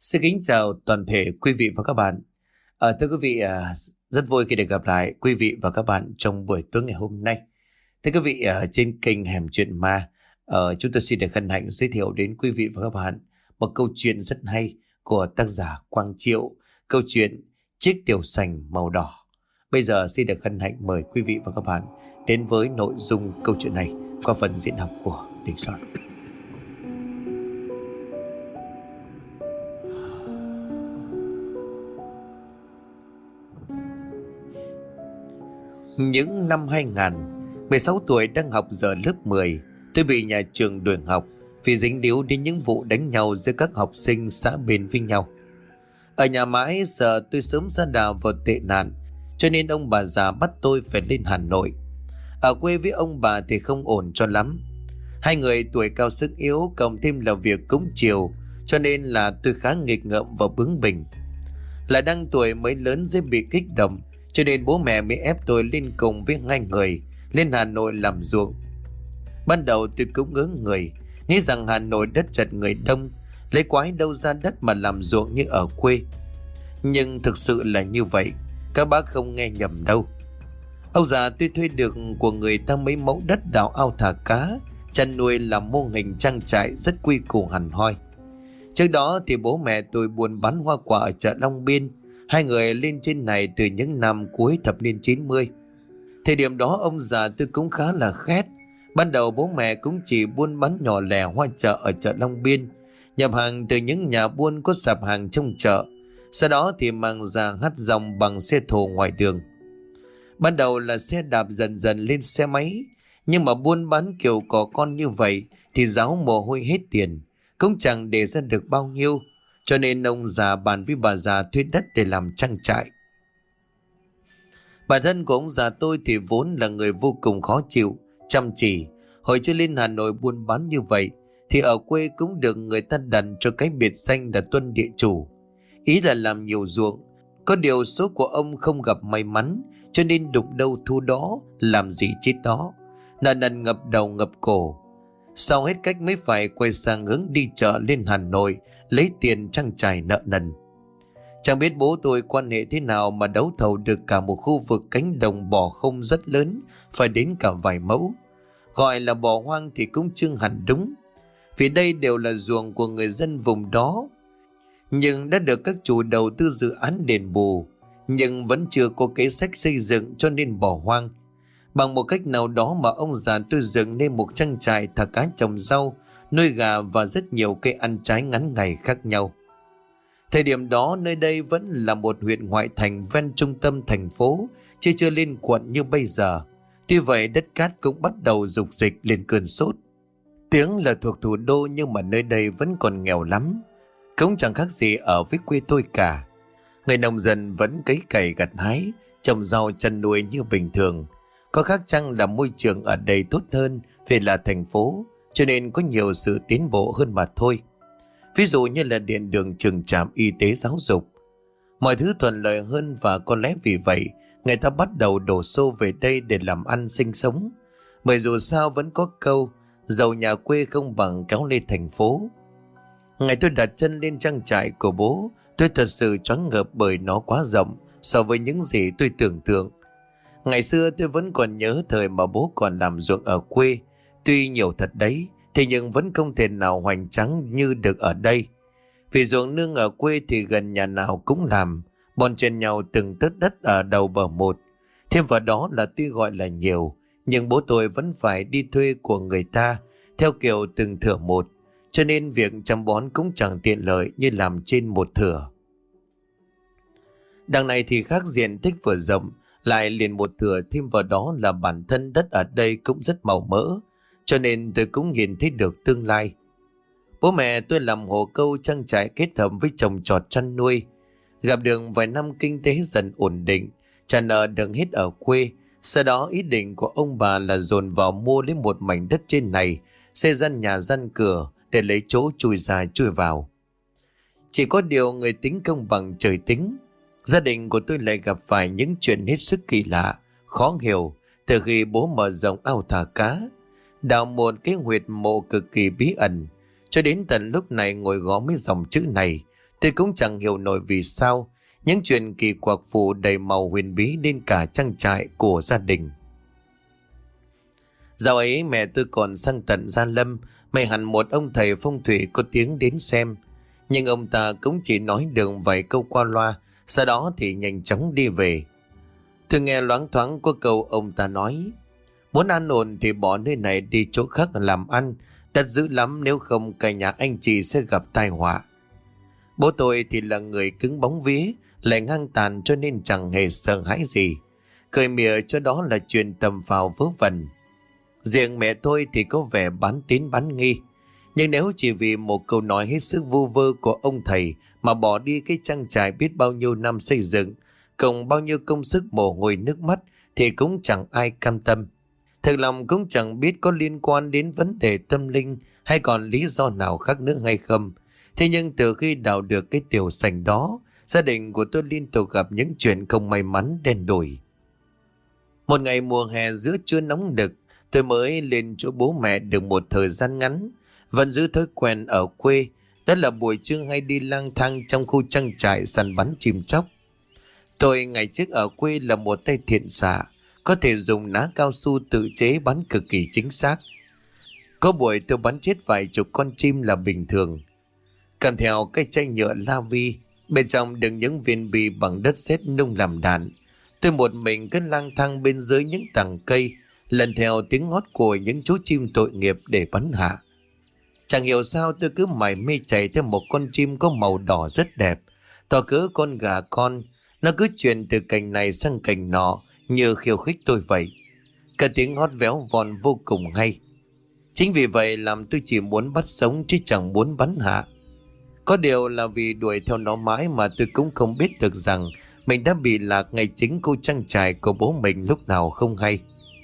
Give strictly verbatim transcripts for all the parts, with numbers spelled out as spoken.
Xin kính chào toàn thể quý vị và các bạn. À, thưa quý vị, à, rất vui khi được gặp lại quý vị và các bạn trong buổi tối ngày hôm nay. Thưa quý vị, ở trên kênh Hẻm Chuyện Ma, ờ, chúng tôi xin được hân hạnh giới thiệu đến quý vị và các bạn một câu chuyện rất hay của tác giả Quang Triệu, câu chuyện Chiếc tiểu sành màu đỏ. Bây giờ xin được hân hạnh mời quý vị và các bạn đến với nội dung câu chuyện này qua phần diễn đọc của Đình Soạn. Những năm hai nghìn, mười sáu tuổi đang học giờ lớp mười, tôi bị nhà trường đuổi học vì dính líu đến những vụ đánh nhau giữa các học sinh xã bên với nhau. Ở nhà mãi sợ tôi sớm sa đà vào tệ nạn, cho nên ông bà già bắt tôi phải lên Hà Nội. Ở quê với ông bà thì không ổn cho lắm. Hai người tuổi cao sức yếu, cộng thêm là việc cúng chiều, cho nên là tôi khá nghịch ngợm và bướng bỉnh. Lại đang tuổi mới lớn dễ bị kích động, cho nên bố mẹ mới ép tôi lên cùng với hai người lên Hà Nội làm ruộng. Ban đầu tôi cũng ngớ người, nghĩ rằng Hà Nội đất chật người đông, lấy quái đâu ra đất mà làm ruộng như ở quê. Nhưng thực sự là như vậy, các bác không nghe nhầm đâu. Ông già tôi thuê được của người ta mấy mẫu đất đào ao thả cá, chăn nuôi làm mô hình trang trại rất quy củ hẳn hoi. Trước đó thì bố mẹ tôi buôn bán hoa quả ở chợ Long Biên. Hai người lên trên này từ những năm cuối thập niên chín mươi. Thời điểm đó ông già tôi cũng khá là khét. Ban đầu bố mẹ cũng chỉ buôn bán nhỏ lẻ hoa chợ ở chợ Long Biên, nhập hàng từ những nhà buôn có sạp hàng trong chợ. Sau đó thì mang ra hắt dòng bằng xe thồ ngoài đường. Ban đầu là xe đạp, dần dần lên xe máy. Nhưng mà buôn bán kiểu có con như vậy thì ráo mồ hôi hết tiền, cũng chẳng để ra được bao nhiêu. Cho nên ông già bàn với bà già thuê đất để làm trang trại. Bản thân của ông già tôi thì vốn là người vô cùng khó chịu, chăm chỉ. Hồi chưa lên Hà Nội buôn bán như vậy thì ở quê cũng được người ta đặt cho cái biệt danh là tuân địa chủ. Ý là làm nhiều ruộng. Có điều số của ông không gặp may mắn, cho nên đục đâu thu đó, làm gì chết đó. Nợ nần ngập đầu ngập cổ. Sau hết cách mới phải quay sang hướng đi chợ lên Hà Nội, lấy tiền trang trải nợ nần. Chẳng biết bố tôi quan hệ thế nào mà đấu thầu được cả một khu vực cánh đồng bò không rất lớn, phải đến cả vài mẫu. Gọi là bò hoang thì cũng chưa hẳn đúng, vì đây đều là ruộng của người dân vùng đó, nhưng đã được các chủ đầu tư dự án đền bù, nhưng vẫn chưa có kế sách xây dựng, cho nên bỏ hoang. Bằng một cách nào đó mà ông già tôi dựng nên một trang trại thả cá, trồng rau, nuôi gà và rất nhiều cây ăn trái ngắn ngày khác nhau. Thời điểm đó nơi đây vẫn là một huyện ngoại thành ven trung tâm thành phố, chứ chưa lên quận như bây giờ. Tuy vậy đất cát cũng bắt đầu rục dịch lên cơn sốt. Tiếng là thuộc thủ đô nhưng mà nơi đây vẫn còn nghèo lắm, cũng chẳng khác gì ở với quê tôi cả. Người nông dân vẫn cấy cày gặt hái, trồng rau chăn nuôi như bình thường. Có khác chăng là môi trường ở đây tốt hơn vì là thành phố, cho nên có nhiều sự tiến bộ hơn mà thôi. Ví dụ như là điện đường, trường trạm, y tế, giáo dục. Mọi thứ thuận lợi hơn, và có lẽ vì vậy người ta bắt đầu đổ xô về đây để làm ăn sinh sống. Bởi dù sao vẫn có câu giàu nhà quê không bằng kéo lên thành phố. Ngày tôi đặt chân lên trang trại của bố, tôi thật sự choáng ngợp bởi nó quá rộng so với những gì tôi tưởng tượng. Ngày xưa tôi vẫn còn nhớ thời mà bố còn làm ruộng ở quê. Tuy nhiều thật đấy, thế nhưng vẫn không thể nào hoành tráng như được ở đây. Vì ruộng nương ở quê thì gần nhà nào cũng làm, bon chen nhau từng tấc đất ở đầu bờ một. Thêm vào đó là tuy gọi là nhiều, nhưng bố tôi vẫn phải đi thuê của người ta theo kiểu từng thửa một, cho nên việc chăm bón cũng chẳng tiện lợi như làm trên một thửa. Đằng này thì khác, diện tích vừa rộng lại liền một thửa, thêm vào đó là bản thân đất ở đây cũng rất màu mỡ, cho nên tôi cũng nhìn thấy được tương lai. Bố mẹ tôi làm hồ câu trang trại kết hợp với trồng trọt chăn nuôi. Gặp được vài năm kinh tế dần ổn định, trả nợ được hết ở quê. Sau đó ý định của ông bà là dồn vào mua lấy một mảnh đất trên này, xây gian nhà gian cửa để lấy chỗ chui ra chui vào. Chỉ có điều người tính công bằng trời tính. Gia đình của tôi lại gặp phải những chuyện hết sức kỳ lạ, khó hiểu từ khi bố mở rộng ao thả cá, đào một cái huyệt mộ cực kỳ bí ẩn. Cho đến tận lúc này ngồi gõ mấy dòng chữ này, Tôi cũng chẳng hiểu nổi vì sao những chuyện kỳ quặc phủ đầy màu huyền bí lên cả trang trại của gia đình. Dạo ấy mẹ tôi còn sang tận Gia Lâm mời hẳn một ông thầy phong thủy có tiếng đến xem. Nhưng ông ta cũng chỉ nói được vài câu qua loa, sau đó thì nhanh chóng đi về. Tôi nghe loáng thoáng có câu ông ta nói: muốn an ổn thì bỏ nơi này đi chỗ khác làm ăn, đất dữ lắm, nếu không cả nhà anh chị sẽ gặp tai họa. Bố tôi thì là người cứng bóng vía, lại ngang tàn cho nên chẳng hề sợ hãi gì, cười mỉa cho đó là chuyện tầm phào vớ vẩn. Riêng mẹ tôi thì có vẻ bán tín bán nghi, nhưng nếu chỉ vì một câu nói hết sức vu vơ của ông thầy mà bỏ đi cái trang trại biết bao nhiêu năm xây dựng, cùng bao nhiêu công sức mồ hôi nước mắt, thì cũng chẳng ai cam tâm. Thực lòng cũng chẳng biết có liên quan đến vấn đề tâm linh hay còn lý do nào khác nữa hay không. Thế nhưng từ khi đào được cái tiểu sành đó, gia đình của tôi liên tục gặp những chuyện không may mắn đen đủi. Một ngày mùa hè giữa trưa nóng nực, tôi mới lên chỗ bố mẹ được một thời gian ngắn, vẫn giữ thói quen ở quê, đó là buổi trưa hay đi lang thang trong khu trang trại săn bắn chim chóc. Tôi ngày trước ở quê là một tay thiện xạ, có thể dùng ná cao su tự chế bắn cực kỳ chính xác. Có buổi tôi bắn chết vài chục con chim là bình thường. Cầm theo cái chai nhựa la vi, bên trong đựng những viên bi bằng đất sét nung làm đạn. Tôi một mình cứ lang thang bên dưới những tầng cây, lần theo tiếng hót của những chú chim tội nghiệp để bắn hạ. Chẳng hiểu sao tôi cứ mải mê chạy theo một con chim có màu đỏ rất đẹp, to cỡ con gà con. Nó cứ chuyển từ cành này sang cành nọ như khiêu khích tôi vậy. Cả tiếng hót véo von vô cùng hay. Chính vì vậy làm tôi chỉ muốn bắt sống chứ chẳng muốn bắn hạ. Có điều là vì đuổi theo nó mãi mà tôi cũng không biết được rằng mình đã bị lạc ngay chính khu trang trại của bố mình lúc nào không hay.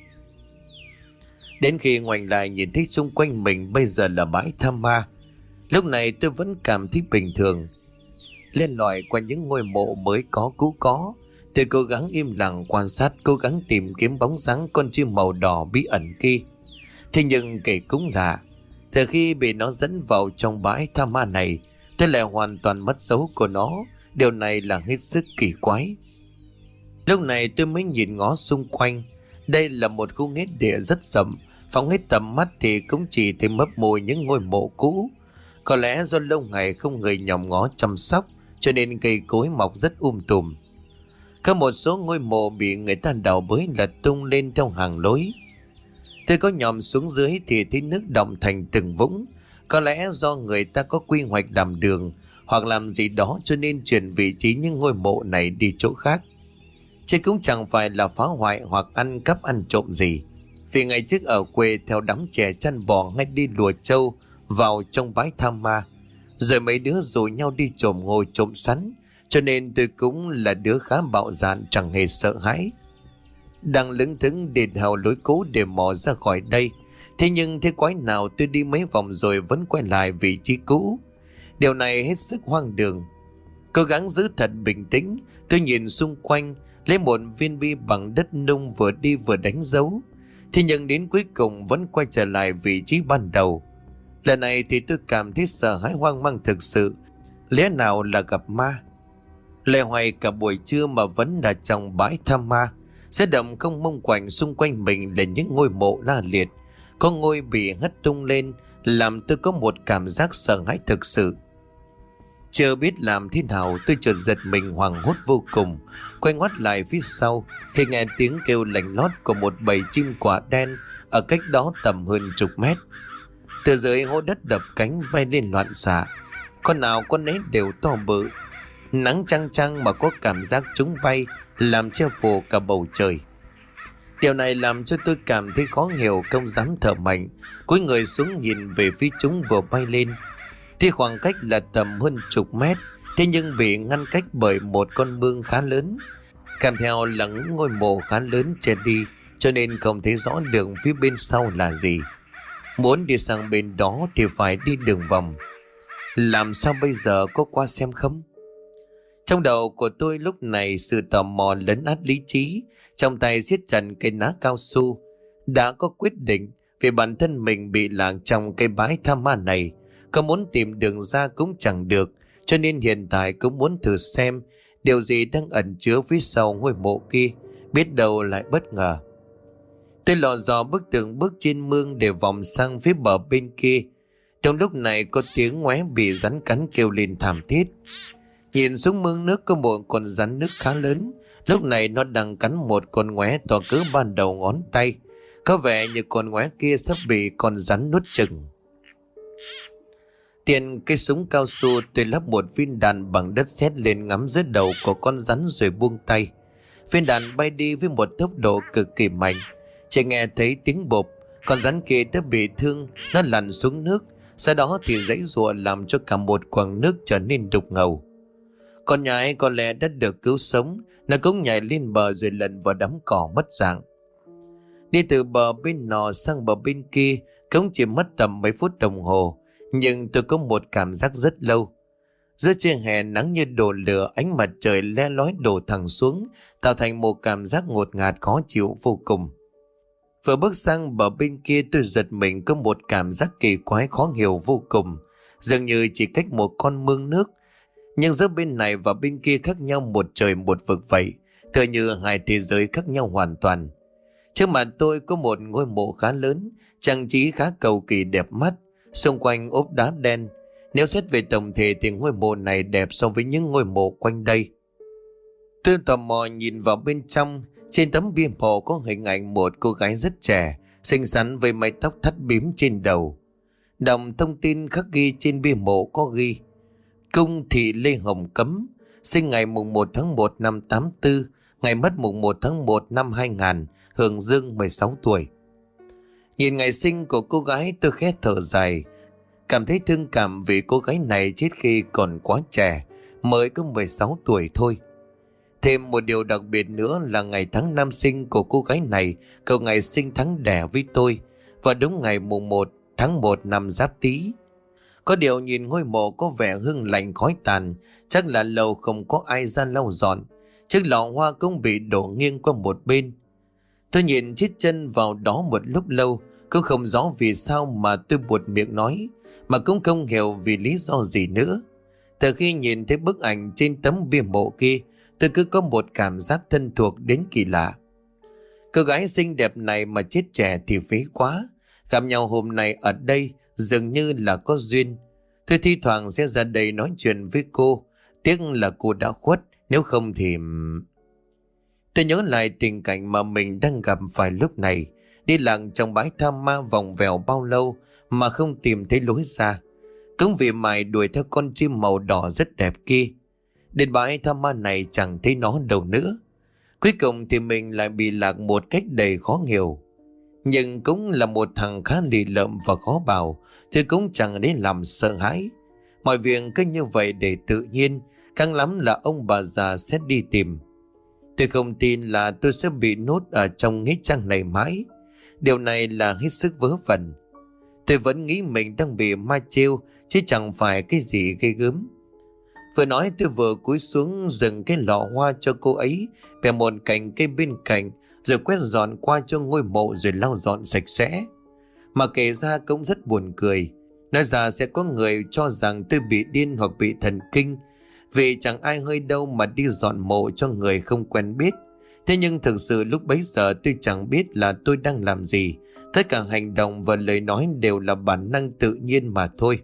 Đến khi ngoảnh lại nhìn thấy xung quanh mình bây giờ là bãi tha ma, lúc này tôi vẫn cảm thấy bình thường. Lên lỏi qua những ngôi mộ mới có cũ có, tôi cố gắng im lặng quan sát, cố gắng tìm kiếm bóng dáng con chim màu đỏ bí ẩn kia. Thế nhưng kể cũng lạ, từ khi bị nó dẫn vào trong bãi tha ma này, tôi lại hoàn toàn mất dấu của nó. Điều này là hết sức kỳ quái. Lúc này tôi mới nhìn ngó xung quanh. Đây là một khu nghĩa địa rất rộng, phóng hết tầm mắt thì cũng chỉ thấy mấp môi những ngôi mộ cũ. Có lẽ do lâu ngày không người nhòm ngó chăm sóc, cho nên cây cối mọc rất um tùm. Có một số ngôi mộ bị người ta đào bới lật tung lên theo hàng lối. Tôi có nhòm xuống dưới thì thấy nước đọng thành từng vũng. Có lẽ do người ta có quy hoạch làm đường hoặc làm gì đó cho nên chuyển vị trí những ngôi mộ này đi chỗ khác. Chứ cũng chẳng phải là phá hoại hoặc ăn cắp ăn trộm gì. Vì ngày trước ở quê theo đám trẻ chăn bò hay đi lùa trâu vào trong bãi tha ma, rồi mấy đứa rủ nhau đi trộm ngô trộm sắn, cho nên tôi cũng là đứa khá bạo dạn, chẳng hề sợ hãi. Đang lững thững đệt hào lối cũ để mò ra khỏi đây, thế nhưng thế quái nào tôi đi mấy vòng rồi vẫn quay lại vị trí cũ. Điều này hết sức hoang đường. Cố gắng giữ thật bình tĩnh, tôi nhìn xung quanh, lấy một viên bi bằng đất nung vừa đi vừa đánh dấu. Thế nhưng đến cuối cùng vẫn quay trở lại vị trí ban đầu. Lần này thì tôi cảm thấy sợ hãi hoang mang thực sự. Lẽ nào là gặp ma? Lê hoài cả buổi trưa mà vẫn là trong bãi tha ma. Xe đậm không mông quạnh, xung quanh mình là những ngôi mộ la liệt. Có ngôi bị hất tung lên, làm tôi có một cảm giác sợ hãi thực sự. Chưa biết làm thế nào, tôi chợt giật mình hoảng hốt vô cùng. Quay ngoắt lại phía sau thì nghe tiếng kêu lạnh lót của một bầy chim quả đen ở cách đó tầm hơn chục mét. Từ dưới hố đất đập cánh bay lên loạn xạ, con nào con nấy đều to bự. Nắng chang chang mà có cảm giác chúng bay, làm che phủ cả bầu trời. Điều này làm cho tôi cảm thấy khó hiểu, không dám thở mạnh, cúi người xuống nhìn về phía chúng vừa bay lên. Thì khoảng cách là tầm hơn chục mét, thế nhưng bị ngăn cách bởi một con mương khá lớn, kèm theo là những ngôi mộ khá lớn che đi, cho nên không thấy rõ đường phía bên sau là gì. Muốn đi sang bên đó thì phải đi đường vòng. Làm sao bây giờ, có qua xem không? Trong đầu của tôi lúc này sự tò mò lấn át lý trí, trong tay siết chặt cây ná cao su. Đã có quyết định vì bản thân mình bị lạc trong cây bãi tha ma này, có muốn tìm đường ra cũng chẳng được, cho nên hiện tại cũng muốn thử xem điều gì đang ẩn chứa phía sau ngôi mộ kia, biết đâu lại bất ngờ. Tôi lò dò bước từng bước trên mương để vòng sang phía bờ bên kia. Trong lúc này có tiếng ngoé bị rắn cắn kêu lên thảm thiết. Nhìn xuống mương nước có một con rắn nước khá lớn. Lúc này nó đang cắn một con ngoé to cỡ ban đầu ngón tay. Có vẻ như con ngoé kia sắp bị con rắn nuốt chừng. Tiền cây súng cao su, tôi lắp một viên đạn bằng đất sét lên ngắm dưới đầu của con rắn rồi buông tay. Viên đạn bay đi với một tốc độ cực kỳ mạnh. Chỉ nghe thấy tiếng bộp, con rắn kia đã bị thương, nó lăn xuống nước. Sau đó thì giãy giụa làm cho cả một quầng nước trở nên đục ngầu. Con nhái có lẽ đã được cứu sống, nó cũng nhảy lên bờ rồi lần vào đám cỏ mất dạng. Đi từ bờ bên nọ sang bờ bên kia cũng chỉ mất tầm mấy phút đồng hồ, nhưng tôi có một cảm giác rất lâu. Giữa trưa hè nắng như đổ lửa, ánh mặt trời le lói đổ thẳng xuống, tạo thành một cảm giác ngột ngạt khó chịu vô cùng. Vừa bước sang bờ bên kia tôi giật mình có một cảm giác kỳ quái khó hiểu vô cùng, dường như chỉ cách một con mương nước, nhưng giữa bên này và bên kia khác nhau một trời một vực vậy, tựa như hai thế giới khác nhau hoàn toàn. Trước mặt tôi có một ngôi mộ khá lớn, trang trí khá cầu kỳ đẹp mắt, xung quanh ốp đá đen. Nếu xét về tổng thể thì ngôi mộ này đẹp so với những ngôi mộ quanh đây. Tôi tò mò nhìn vào bên trong. Trên tấm bia mộ có hình ảnh một cô gái rất trẻ, xinh xắn với mái tóc thắt bím trên đầu. Đọc thông tin khắc ghi trên bia mộ có ghi: Cung Thị Lê Hồng Cấm, sinh ngày mùng một tháng một năm tám tư, ngày mất mùng một tháng một năm hai nghìn, hưởng dương mười sáu tuổi. Nhìn ngày sinh của cô gái tôi khẽ thở dài, cảm thấy thương cảm vì cô gái này chết khi còn quá trẻ, mới có mười sáu tuổi thôi. Thêm một điều đặc biệt nữa là ngày tháng năm sinh của cô gái này cậu ngày sinh tháng đẻ với tôi, và đúng ngày mùng một tháng một năm Giáp Tý. Có điều nhìn ngôi mộ có vẻ hương lạnh khói tàn, chắc là lâu không có ai ra lau dọn. Chiếc lọ hoa cũng bị đổ nghiêng qua một bên. Tôi nhìn chiếc chân vào đó một lúc lâu, cũng không rõ vì sao mà tôi buột miệng nói, mà cũng không hiểu vì lý do gì nữa. Từ khi nhìn thấy bức ảnh trên tấm bia mộ kia, tôi cứ có một cảm giác thân thuộc đến kỳ lạ. Cô gái xinh đẹp này mà chết trẻ thì phí quá. Gặp nhau hôm nay ở đây dường như là có duyên. Tôi thi thoảng sẽ ra đây nói chuyện với cô. Tiếc là cô đã khuất, nếu không thì... Tôi nhớ lại tình cảnh mà mình đang gặp phải lúc này. Đi lặng trong bãi tha ma vòng vèo bao lâu mà không tìm thấy lối ra. Cũng vì mày đuổi theo con chim màu đỏ rất đẹp kia. Đến bãi tha ma này chẳng thấy nó đâu nữa. Cuối cùng thì mình lại bị lạc một cách đầy khó hiểu. Nhưng cũng là một thằng khá lì lợm và khó bảo, thì cũng chẳng đến làm sợ hãi. Mọi việc cứ như vậy để tự nhiên, càng lắm là ông bà già sẽ đi tìm. Tôi không tin là tôi sẽ bị nốt ở trong nghĩa trang này mãi. Điều này là hết sức vớ vẩn. Tôi vẫn nghĩ mình đang bị ma trêu, chứ chẳng phải cái gì ghê gớm. Vừa nói tôi vừa cúi xuống dừng cái lọ hoa cho cô ấy, bẻ một cành cây bên cạnh, rồi quét dọn qua cho ngôi mộ rồi lau dọn sạch sẽ. Mà kể ra cũng rất buồn cười. Nói ra sẽ có người cho rằng tôi bị điên hoặc bị thần kinh, vì chẳng ai hơi đâu mà đi dọn mộ cho người không quen biết. Thế nhưng thực sự lúc bấy giờ tôi chẳng biết là tôi đang làm gì. Tất cả hành động và lời nói đều là bản năng tự nhiên mà thôi.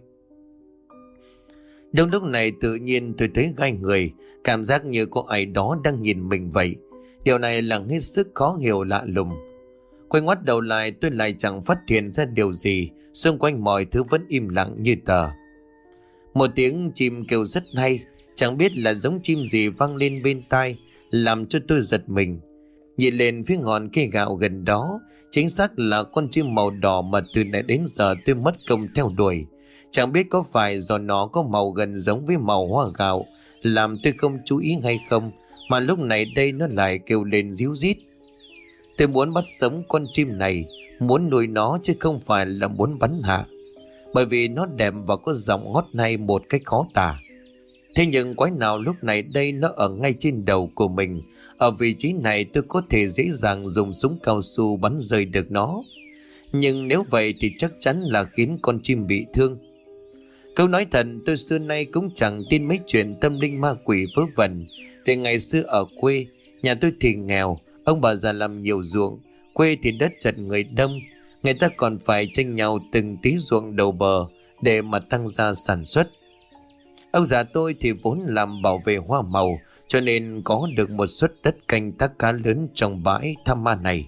Trong lúc này tự nhiên tôi thấy gai người, cảm giác như có ai đó đang nhìn mình vậy. Điều này là hết sức khó hiểu lạ lùng. Quay ngoắt đầu lại tôi lại chẳng phát hiện ra điều gì, xung quanh mọi thứ vẫn im lặng như tờ. Một tiếng chim kêu rất hay, chẳng biết là giống chim gì vang lên bên tai, làm cho tôi giật mình. Nhìn lên phía ngọn cây gạo gần đó, chính xác là con chim màu đỏ mà từ nãy đến giờ tôi mất công theo đuổi. Chẳng biết có phải do nó có màu gần giống với màu hoa gạo làm tôi không chú ý hay không, mà lúc này đây nó lại kêu lên ríu rít. Tôi muốn bắt sống con chim này, muốn nuôi nó chứ không phải là muốn bắn hạ, bởi vì nó đẹp và có giọng hót hay một cách khó tả. Thế nhưng quái nào lúc này đây nó ở ngay trên đầu của mình. Ở vị trí này tôi có thể dễ dàng dùng súng cao su bắn rơi được nó. Nhưng nếu vậy thì chắc chắn là khiến con chim bị thương. Câu nói thật, tôi xưa nay cũng chẳng tin mấy chuyện tâm linh ma quỷ vớ vẩn. Vì ngày xưa ở quê, nhà tôi thì nghèo, ông bà già làm nhiều ruộng, quê thì đất chật người đông, người ta còn phải tranh nhau từng tí ruộng đầu bờ để mà tăng gia sản xuất. Ông già tôi thì vốn làm bảo vệ hoa màu, cho nên có được một suất đất canh tác khá lớn trong bãi Tham Ma này.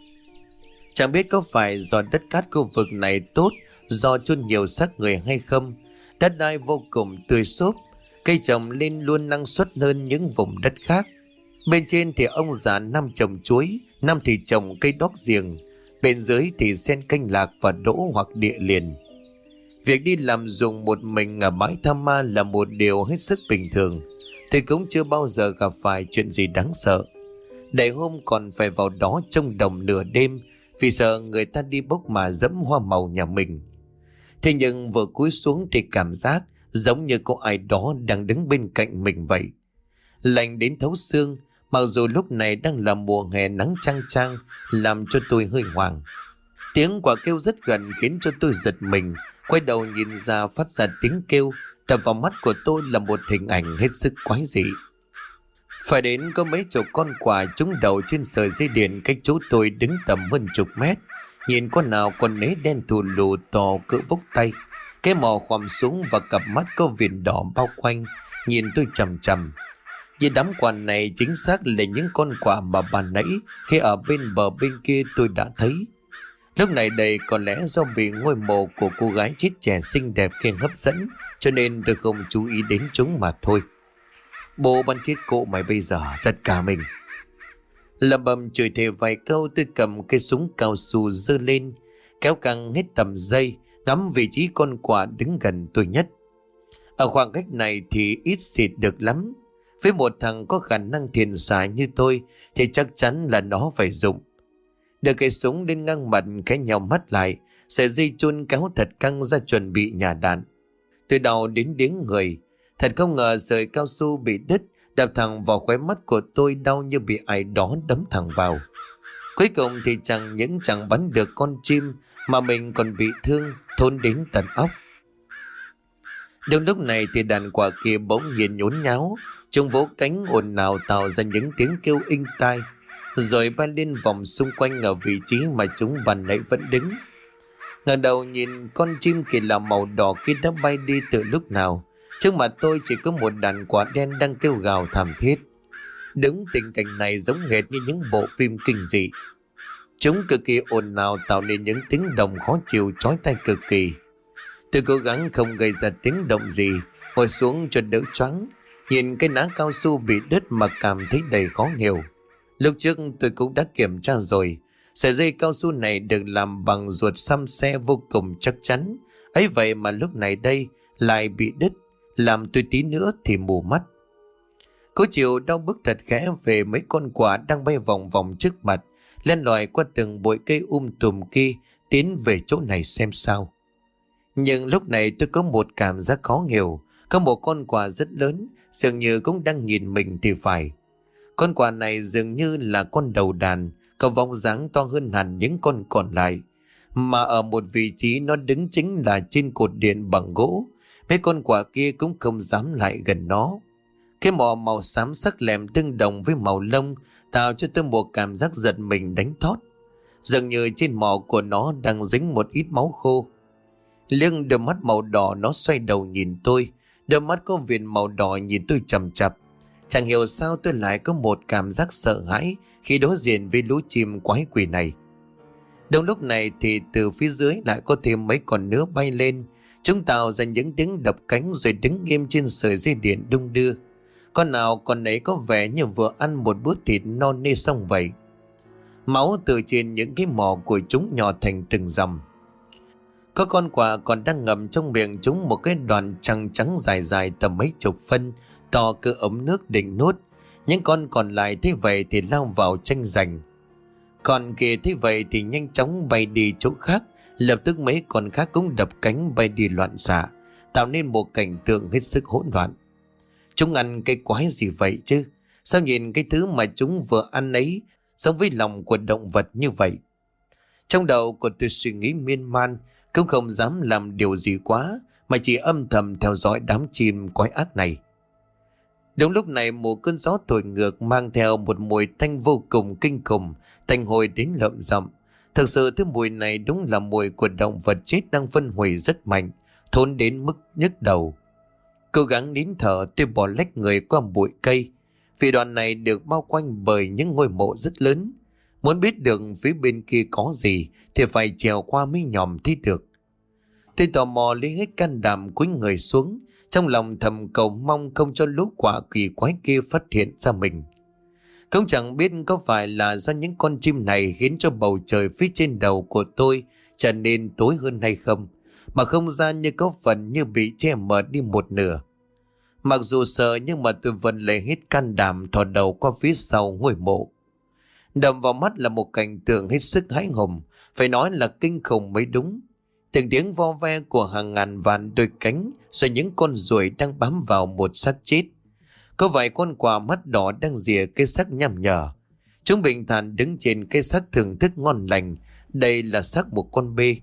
Chẳng biết có phải do đất cát khu vực này tốt, do chôn nhiều xác người hay không, đất đai vô cùng tươi xốp, cây trồng lên luôn năng suất hơn những vùng đất khác. Bên trên thì ông già năm trồng chuối, năm thì trồng cây đót giềng, bên dưới thì xen canh lạc và đỗ hoặc địa liền. Việc đi làm ruộng một mình ở bãi Tham Ma là một điều hết sức bình thường. Tôi cũng chưa bao giờ gặp phải chuyện gì đáng sợ. Đầy hôm còn phải vào đó trông đồng nửa đêm vì sợ người ta đi bốc mà dẫm hoa màu nhà mình. Thế nhưng vừa cúi xuống thì cảm giác giống như có ai đó đang đứng bên cạnh mình vậy. Lạnh đến thấu xương, mặc dù lúc này đang là mùa hè nắng chang chang, làm cho tôi hơi hoảng. Tiếng quả kêu rất gần khiến cho tôi giật mình, quay đầu nhìn ra phát ra tiếng kêu, đập vào mắt của tôi là một hình ảnh hết sức quái dị. Phải đến có mấy chục con quạ trúng đầu trên sợi dây điện cách chỗ tôi đứng tầm hơn chục mét. Nhìn con nào con nấy đen thù lù to cỡ vốc tay, cái mỏ khoằm xuống và cặp mắt có viền đỏ bao quanh, nhìn tôi chằm chằm. Vì đám quạ này chính xác là những con quạ mà ban nãy khi ở bên bờ bên kia tôi đã thấy. Lúc này đây có lẽ do bị ngôi mộ của cô gái chết trẻ xinh đẹp kia hấp dẫn, cho nên tôi không chú ý đến chúng mà thôi. Bố bắn chết cụ mày bây giờ giật cả mình. Lầm bầm chửi thề vài câu, tôi cầm cây súng cao su giơ lên, kéo căng hết tầm dây, ngắm vị trí con quạ đứng gần tôi nhất. Ở khoảng cách này thì ít xịt được lắm. Với một thằng có khả năng thiền xài như tôi thì chắc chắn là nó phải dụng. Đưa cây súng lên ngang mặt, cái nhau mắt lại, sợi dây chun kéo thật căng ra chuẩn bị nhả đạn. Tôi đau đến điếng người. Thật không ngờ sợi cao su bị đứt, đập thẳng vào khóe mắt của tôi, đau như bị ai đó đấm thẳng vào. Cuối cùng thì chẳng những chẳng bắn được con chim mà mình còn bị thương thốn đến tận óc. Đúng lúc này thì đàn quạ kia bỗng nhiên nhốn nháo, chúng vỗ cánh ồn ào tạo ra những tiếng kêu inh tai, rồi bay lên vòng xung quanh ở vị trí mà chúng ban nãy vẫn đứng. Ngẩng đầu nhìn con chim kỳ lạ màu đỏ kia đã bay đi từ lúc nào. Trước mặt tôi chỉ có một đàn quạ đen đang kêu gào thảm thiết. Đứng tình cảnh này giống hệt như những bộ phim kinh dị. Chúng cực kỳ ồn ào tạo nên những tiếng động khó chịu chói tai cực kỳ. Tôi cố gắng không gây ra tiếng động gì, ngồi xuống cho đỡ choáng, nhìn cái ná cao su bị đứt mà cảm thấy đầy khó hiểu. Lúc trước tôi cũng đã kiểm tra rồi, sợi dây cao su này được làm bằng ruột xăm xe vô cùng chắc chắn. Ấy vậy mà lúc này đây lại bị đứt, làm tôi tí nữa thì mù mắt. Cố chịu đau bức thật khẽ về mấy con quạ đang bay vòng vòng trước mặt, len lỏi qua từng bụi cây um tùm kia, tiến về chỗ này xem sao. Nhưng lúc này tôi có một cảm giác khó hiểu. Có một con quạ rất lớn, dường như cũng đang nhìn mình thì phải. Con quạ này dường như là con đầu đàn, có vóc dáng to hơn hẳn những con còn lại. Mà ở một vị trí nó đứng chính là trên cột điện bằng gỗ. Mấy con quạ kia cũng không dám lại gần nó. Cái mỏ màu xám sắc lẹm tương đồng với màu lông tạo cho tôi một cảm giác giật mình đánh thót. Dường như trên mỏ của nó đang dính một ít máu khô. Liếc đôi mắt màu đỏ nó xoay đầu nhìn tôi. Đôi mắt có viền màu đỏ nhìn tôi chằm chặp. Chẳng hiểu sao tôi lại có một cảm giác sợ hãi khi đối diện với lũ chim quái quỷ này. Đúng lúc này thì từ phía dưới lại có thêm mấy con nữa bay lên. Chúng tạo ra những tiếng đập cánh rồi đứng nghiêm trên sợi dây điện đung đưa. Con nào con ấy có vẻ như vừa ăn một bữa thịt non nê xong vậy. Máu từ trên những cái mỏ của chúng nhỏ thành từng dòng. Có con quạ còn đang ngậm trong miệng chúng một cái đoàn trăng trắng dài dài tầm mấy chục phân, to cỡ ống nước định nuốt. Những con còn lại thấy vậy thì lao vào tranh giành. Còn kia thấy vậy thì nhanh chóng bay đi chỗ khác. Lập tức mấy con khác cũng đập cánh bay đi loạn xạ, tạo nên một cảnh tượng hết sức hỗn loạn. Chúng ăn cái quái gì vậy chứ? Sao nhìn cái thứ mà chúng vừa ăn ấy giống với lòng của động vật như vậy? Trong đầu của tôi suy nghĩ miên man, cũng không dám làm điều gì quá, mà chỉ âm thầm theo dõi đám chim quái ác này. Đúng lúc này một cơn gió thổi ngược mang theo một mùi tanh vô cùng kinh khủng, tanh hôi đến lợm giọng. Thực sự thứ mùi này đúng là mùi của động vật chết đang phân hủy rất mạnh, thốn đến mức nhức đầu. Cố gắng nín thở, tôi bỏ lách người qua bụi cây. Vì đoạn này được bao quanh bởi những ngôi mộ rất lớn. Muốn biết được phía bên kia có gì thì phải trèo qua mới nhòm thấy được. Tôi tò mò lấy hết can đảm cúi người xuống, trong lòng thầm cầu mong không cho lũ quạ kỳ quái kia phát hiện ra mình. Không chẳng biết có phải là do những con chim này khiến cho bầu trời phía trên đầu của tôi trở nên tối hơn hay không, mà không gian như có phần như bị che mờ đi một nửa. Mặc dù sợ nhưng mà tôi vẫn lấy hết can đảm thò đầu qua phía sau ngôi mộ. Đập vào mắt là một cảnh tượng hết sức hãi hùng, phải nói là kinh khủng mới đúng. Từng tiếng vo ve của hàng ngàn vạn đôi cánh, rồi những con ruồi đang bám vào một xác chết. Có vài con quạ mắt đỏ đang rỉa cây xác nham nhở. Chúng bình thản đứng trên cây xác thưởng thức ngon lành. Đây là xác một con bê.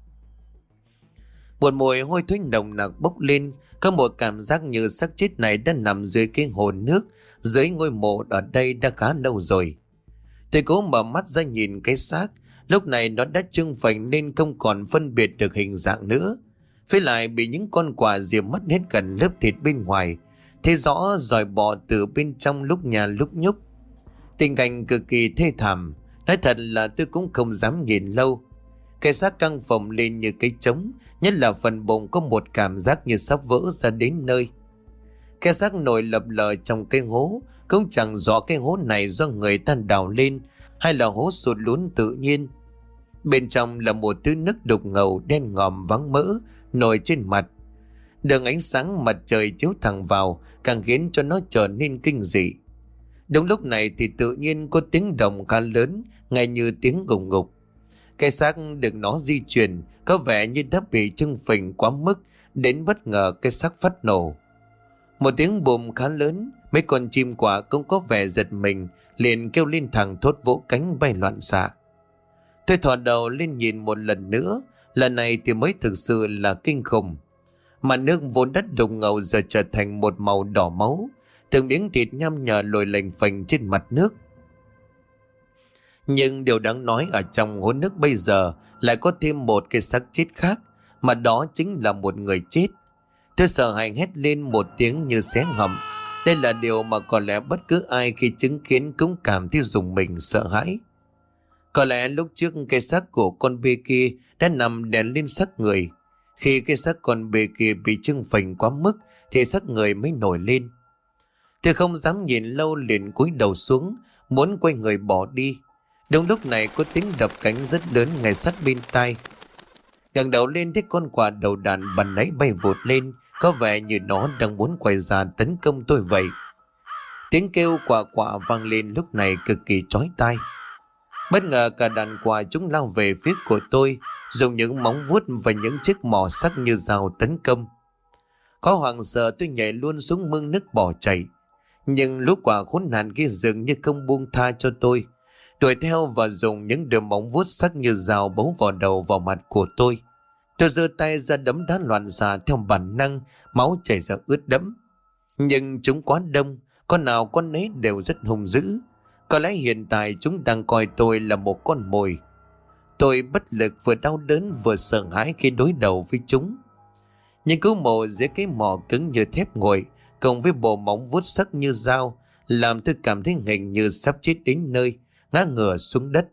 Một mùi hôi thối nồng nặc bốc lên, có một cảm giác như xác chết này đã nằm dưới cái hồ nước, dưới ngôi mộ ở đây đã khá lâu rồi. Tôi cố mở mắt ra nhìn cái xác, lúc này nó đã trương phình nên không còn phân biệt được hình dạng nữa. Phía lại bị những con quạ rỉa mất hết gần lớp thịt bên ngoài, thấy rõ dòi bò từ bên trong lúc nhà lúc nhúc. Tình cảnh cực kỳ thê thảm, nói thật là tôi cũng không dám nhìn lâu. Cái xác căng phồng lên như cái trống, nhất là phần bụng có một cảm giác như sắp vỡ ra đến nơi. Cái xác nổi lập lờ trong cái hố, cũng chẳng rõ cái hố này do người ta đào lên hay là hố sụt lún tự nhiên. Bên trong là một thứ nước đục ngầu đen ngòm vắng mỡ nổi trên mặt. Đường ánh sáng mặt trời chiếu thẳng vào càng khiến cho nó trở nên kinh dị. Đúng lúc này thì tự nhiên có tiếng động khá lớn, ngay như tiếng gùng ngục. Cái xác được nó di chuyển có vẻ như đã bị trưng phình quá mức, đến bất ngờ cái xác phát nổ. Một tiếng bùm khá lớn, mấy con chim quả cũng có vẻ giật mình, liền kêu lên thẳng thốt vỗ cánh bay loạn xạ. Tôi thò đầu lên nhìn một lần nữa, lần này thì mới thực sự là kinh khủng. Mặt nước vốn đất đục ngầu giờ trở thành một màu đỏ máu, từng miếng thịt nhăm nhở lồi lềnh phềnh trên mặt nước. Nhưng điều đáng nói ở trong hố nước bây giờ lại có thêm một cái xác chết khác, mà đó chính là một người chết. Tôi sợ hãi hét lên một tiếng như xé họng. Đây là điều mà có lẽ bất cứ ai khi chứng kiến cũng cảm thấy rùng mình sợ hãi. Có lẽ lúc trước cái xác của con bê kia đã nằm đè lên xác người. Khi cái xác con bê kia bị trưng phình quá mức thì xác người mới nổi lên. Tôi không dám nhìn lâu liền cúi đầu xuống, muốn quay người bỏ đi. Đúng lúc này có tiếng đập cánh rất lớn ngay sát bên tai. Ngẩng đầu lên thấy con quạ đầu đàn ban nãy bay vụt lên, có vẻ như nó đang muốn quay ra tấn công tôi vậy. Tiếng kêu quạ quạ vang lên lúc này cực kỳ chói tai. Bất ngờ cả đàn quạ chúng lao về phía của tôi, dùng những móng vuốt và những chiếc mỏ sắc như dao tấn công. Có hoảng sợ tôi nhảy luôn xuống mương nước bỏ chạy. Nhưng lũ quạ khốn nạn kia dường như không buông tha cho tôi, đuổi theo và dùng những đường móng vuốt sắc như dao bấu vào đầu vào mặt của tôi. Tôi giơ tay ra đấm đá loạn xạ theo bản năng, máu chảy ra ướt đẫm. Nhưng chúng quá đông, con nào con nấy đều rất hung dữ. Có lẽ hiện tại chúng đang coi tôi là một con mồi. Tôi bất lực, vừa đau đớn vừa sợ hãi khi đối đầu với chúng. Nhưng cứu mộ dưới cái mỏ cứng như thép nguội, cộng với bộ móng vuốt sắc như dao, làm tôi cảm thấy hình như sắp chết đến nơi, ngã ngửa xuống đất.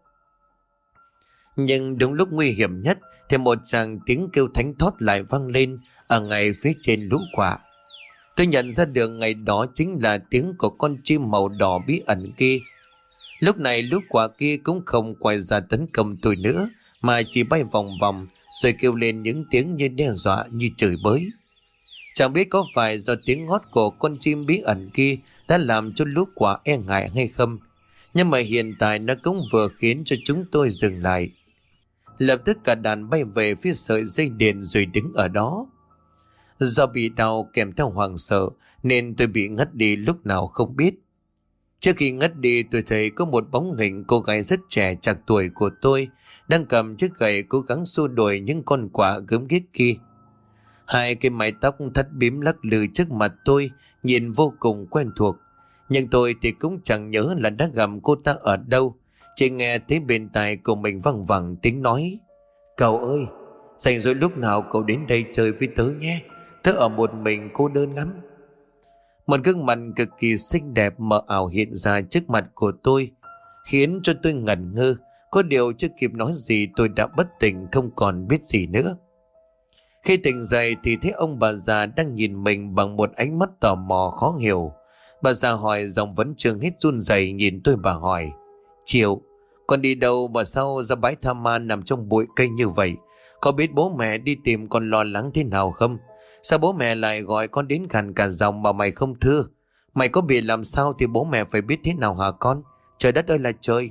Nhưng đúng lúc nguy hiểm nhất thì một tràng tiếng kêu thánh thót lại vang lên ở ngay phía trên lũ quạ. Tôi nhận ra được ngày đó chính là tiếng của con chim màu đỏ bí ẩn kia. Lúc này lũ quạ kia cũng không quay ra tấn công tôi nữa, mà chỉ bay vòng vòng rồi kêu lên những tiếng như đe dọa, như chửi bới. Chẳng biết có phải do tiếng hót của con chim bí ẩn kia đã làm cho lũ quạ e ngại hay không, nhưng mà hiện tại nó cũng vừa khiến cho chúng tôi dừng lại. Lập tức cả đàn bay về phía sợi dây điện rồi đứng ở đó. Do bị đau kèm theo hoảng sợ nên tôi bị ngất đi lúc nào không biết. Trước khi ngất đi tôi thấy có một bóng hình cô gái rất trẻ chạc tuổi của tôi đang cầm chiếc gậy cố gắng xua đuổi những con quạ gớm ghiếc kia. Hai cái mái tóc thắt bím lắc lư trước mặt tôi, nhìn vô cùng quen thuộc. Nhưng tôi thì cũng chẳng nhớ là đã gặp cô ta ở đâu. Chỉ nghe thấy bên tai của mình văng vẳng tiếng nói: "Cậu ơi, rảnh rỗi lúc nào cậu đến đây chơi với tớ nhé. Tớ ở một mình cô đơn lắm." Một gương mặt cực kỳ xinh đẹp mờ ảo hiện ra trước mặt của tôi, khiến cho tôi ngẩn ngơ. Có điều chưa kịp nói gì tôi đã bất tỉnh, không còn biết gì nữa. Khi tỉnh dậy thì thấy ông bà già đang nhìn mình bằng một ánh mắt tò mò khó hiểu. Bà già hỏi giọng vẫn chưa hết run rẩy, nhìn tôi bà hỏi: "Triệu, con đi đâu mà sao ra bãi tha ma nằm trong bụi cây như vậy? Có biết bố mẹ đi tìm con lo lắng thế nào không? Sao bố mẹ lại gọi con đến khàn cả giọng mà mày không thưa? Mày có bị làm sao thì bố mẹ phải biết thế nào hả con? Trời đất ơi là trời!"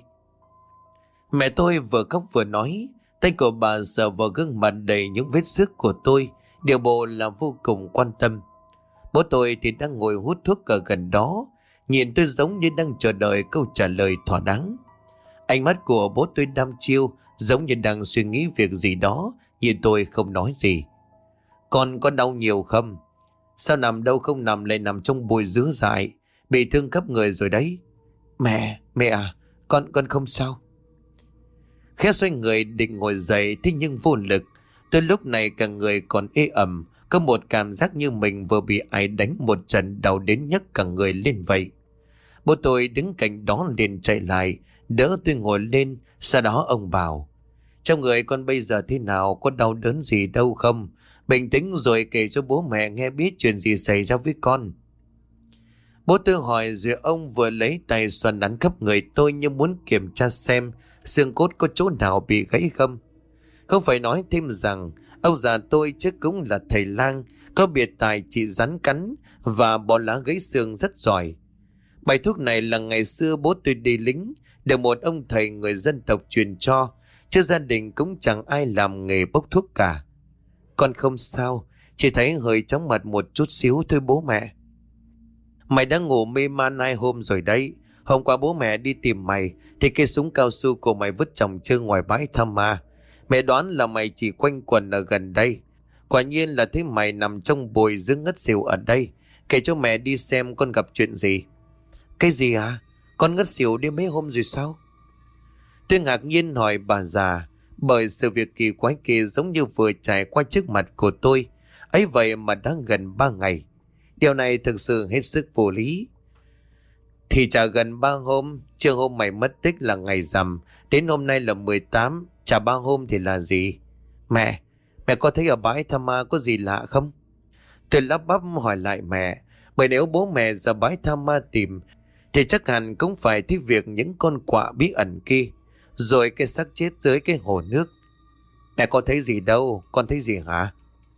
Mẹ tôi vừa khóc vừa nói, tay của bà sờ vào gương mặt đầy những vết xước của tôi, điều bộ là vô cùng quan tâm. Bố tôi thì đang ngồi hút thuốc ở gần đó, nhìn tôi giống như đang chờ đợi câu trả lời thỏa đáng. Ánh mắt của bố tôi đăm chiêu, giống như đang suy nghĩ việc gì đó, nhìn tôi không nói gì. "Con có đau nhiều không? Sao nằm đâu không nằm lại nằm trong bụi dứa dại, bị thương khắp người rồi đấy." "Mẹ, mẹ à, con con không sao." Khẽ xoay người định ngồi dậy, thế nhưng vô lực. Tôi lúc này cả người còn ê ẩm, có một cảm giác như mình vừa bị ai đánh một trận đau đến nhấc cả người lên vậy. Bố tôi đứng cạnh đó liền chạy lại, đỡ tôi ngồi lên. Sau đó ông bảo: "Trong người con bây giờ thế nào, có đau đớn gì đâu không? Bình tĩnh rồi kể cho bố mẹ nghe biết chuyện gì xảy ra với con." Bố tôi hỏi rồi ông vừa lấy tay xoắn nắn khắp người tôi như muốn kiểm tra xem xương cốt có chỗ nào bị gãy không. Không phải nói thêm rằng ông già tôi trước cũng là thầy lang, có biệt tài trị rắn cắn và bỏ lá gãy xương rất giỏi. Bài thuốc này là ngày xưa bố tôi đi lính, được một ông thầy người dân tộc truyền cho, chứ gia đình cũng chẳng ai làm nghề bốc thuốc cả. "Con không sao, chỉ thấy hơi chóng mặt một chút xíu thôi bố mẹ." "Mày đã ngủ mê man hai hôm rồi đấy. Hôm qua bố mẹ đi tìm mày thì cây súng cao su của mày vứt chồng chơ ngoài bãi tha ma. Mẹ đoán là mày chỉ quanh quẩn ở gần đây. Quả nhiên là thấy mày nằm trong bụi dưới ngất xỉu ở đây. Kể cho mẹ đi xem con gặp chuyện gì." "Cái gì à? Con ngất xỉu đi mấy hôm rồi sao?" Tôi ngạc nhiên hỏi bà già, bởi sự việc kỳ quái kia giống như vừa trải qua trước mặt của tôi. Ấy vậy mà đã gần ba ngày. Điều này thực sự hết sức vô lý. "Thì chả gần ba hôm, chưa hôm mày mất tích là ngày rằm, đến hôm nay là mười tám, chả ba hôm thì là gì?" Mẹ, mẹ có thấy ở bãi tha ma có gì lạ không?" Tôi lắp bắp hỏi lại mẹ, bởi nếu bố mẹ ra bãi tha ma tìm thì chắc hẳn cũng phải thấy việc những con quạ bí ẩn kia, rồi cái xác chết dưới cái hồ nước. "Mẹ có thấy gì đâu, con thấy gì hả?"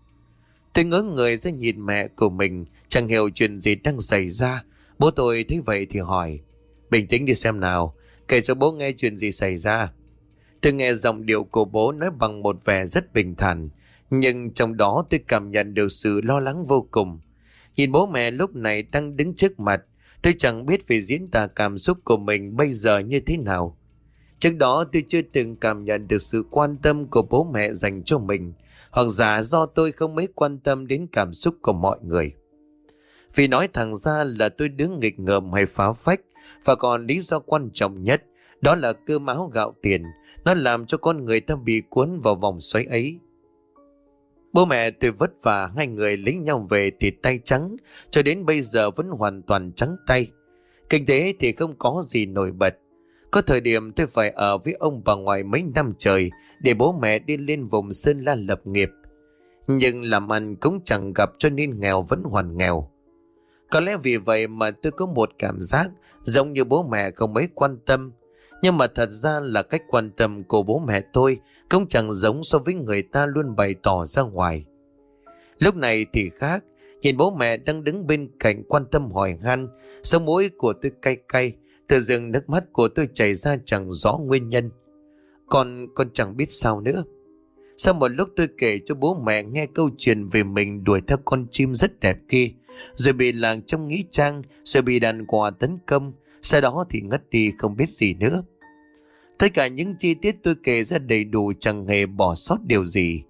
Tôi ngớ người ra nhìn mẹ của mình, chẳng hiểu chuyện gì đang xảy ra. Bố tôi thấy vậy thì hỏi: "Bình tĩnh đi xem nào, kể cho bố nghe chuyện gì xảy ra." Tôi nghe giọng điệu của bố nói bằng một vẻ rất bình thản, nhưng trong đó tôi cảm nhận được sự lo lắng vô cùng. Nhìn bố mẹ lúc này đang đứng trước mặt, tôi chẳng biết phải diễn tả cảm xúc của mình bây giờ như thế nào. Trước đó tôi chưa từng cảm nhận được sự quan tâm của bố mẹ dành cho mình, hoặc giả do tôi không mấy quan tâm đến cảm xúc của mọi người. Vì nói thẳng ra là tôi đứa nghịch ngợm hay phá phách, và còn lý do quan trọng nhất, đó là cơm áo gạo tiền, nó làm cho con người ta bị cuốn vào vòng xoáy ấy. Bố mẹ tôi vất vả, hai người lấy nhau về thì tay trắng, cho đến bây giờ vẫn hoàn toàn trắng tay. Kinh tế thì không có gì nổi bật. Có thời điểm tôi phải ở với ông bà ngoại mấy năm trời để bố mẹ đi lên vùng Sơn La lập nghiệp. Nhưng làm ăn cũng chẳng gặp, cho nên nghèo vẫn hoàn nghèo. Có lẽ vì vậy mà tôi có một cảm giác giống như bố mẹ không mấy quan tâm. Nhưng mà thật ra là cách quan tâm của bố mẹ tôi cũng chẳng giống so với người ta luôn bày tỏ ra ngoài. Lúc này thì khác, nhìn bố mẹ đang đứng bên cạnh quan tâm hỏi han, sống mũi của tôi cay cay, tự dưng nước mắt của tôi chảy ra chẳng rõ nguyên nhân. Con, con chẳng biết sao nữa. Sau một lúc tôi kể cho bố mẹ nghe câu chuyện về mình đuổi theo con chim rất đẹp kia, rồi bị làng trong nghĩa trang, rồi bị đàn quà tấn công, sau đó thì ngất đi không biết gì nữa. Tất cả những chi tiết tôi kể ra đầy đủ, chẳng hề bỏ sót điều gì.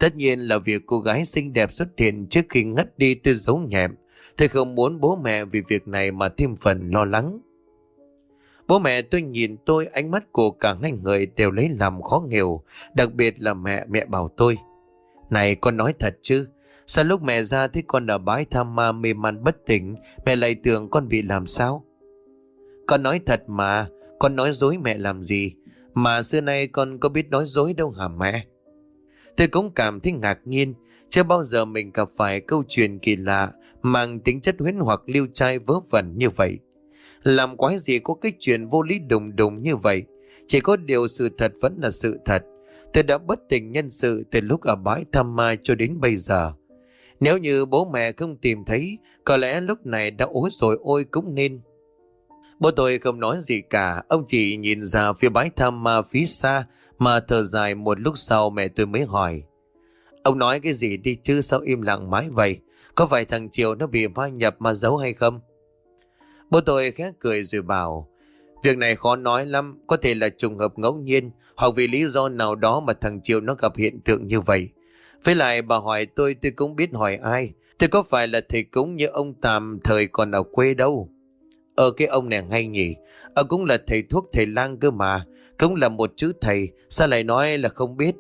Tất nhiên là việc cô gái xinh đẹp xuất hiện trước khi ngất đi tôi giấu nhẹm. Tôi không muốn bố mẹ vì việc này mà thêm phần lo lắng. Bố mẹ tôi nhìn tôi, ánh mắt của cả hai người đều lấy làm khó hiểu. Đặc biệt là mẹ, mẹ bảo tôi: "Này, con nói thật chứ? Sao lúc mẹ ra thấy con ở bãi tha ma mê man bất tỉnh, mẹ lại tưởng con bị làm sao?" "Con nói thật mà, con nói dối mẹ làm gì? Mà xưa nay con có biết nói dối đâu hả mẹ?" Tôi cũng cảm thấy ngạc nhiên, chưa bao giờ mình gặp phải câu chuyện kỳ lạ mang tính chất huyễn hoặc liêu trai vớ vẩn như vậy. Làm quái gì có cái chuyện vô lý đùng đùng như vậy. Chỉ có điều sự thật vẫn là sự thật. Tôi đã bất tỉnh nhân sự từ lúc ở bãi Tham Ma cho đến bây giờ. Nếu như bố mẹ không tìm thấy, có lẽ lúc này đã ối rồi ôi cũng nên. Bố tôi không nói gì cả, ông chỉ nhìn ra phía bãi Tham Ma phía xa mà thở dài. Một lúc sau mẹ tôi mới hỏi: "Ông nói cái gì đi chứ, sao im lặng mãi vậy? Có phải thằng Triều nó bị ma nhập mà giấu hay không?" Bố tôi khẽ cười rồi bảo: "Việc này khó nói lắm, có thể là trùng hợp ngẫu nhiên, hoặc vì lý do nào đó mà thằng Triều nó gặp hiện tượng như vậy. Với lại bà hỏi tôi, tôi cũng biết hỏi ai. Tôi có phải là thầy cúng như ông Tàm thời còn ở quê đâu." Ờ cái ông này hay nhỉ. Ông cũng là thầy thuốc thầy lang cơ mà, cũng là một chữ thầy, sao lại nói là không biết?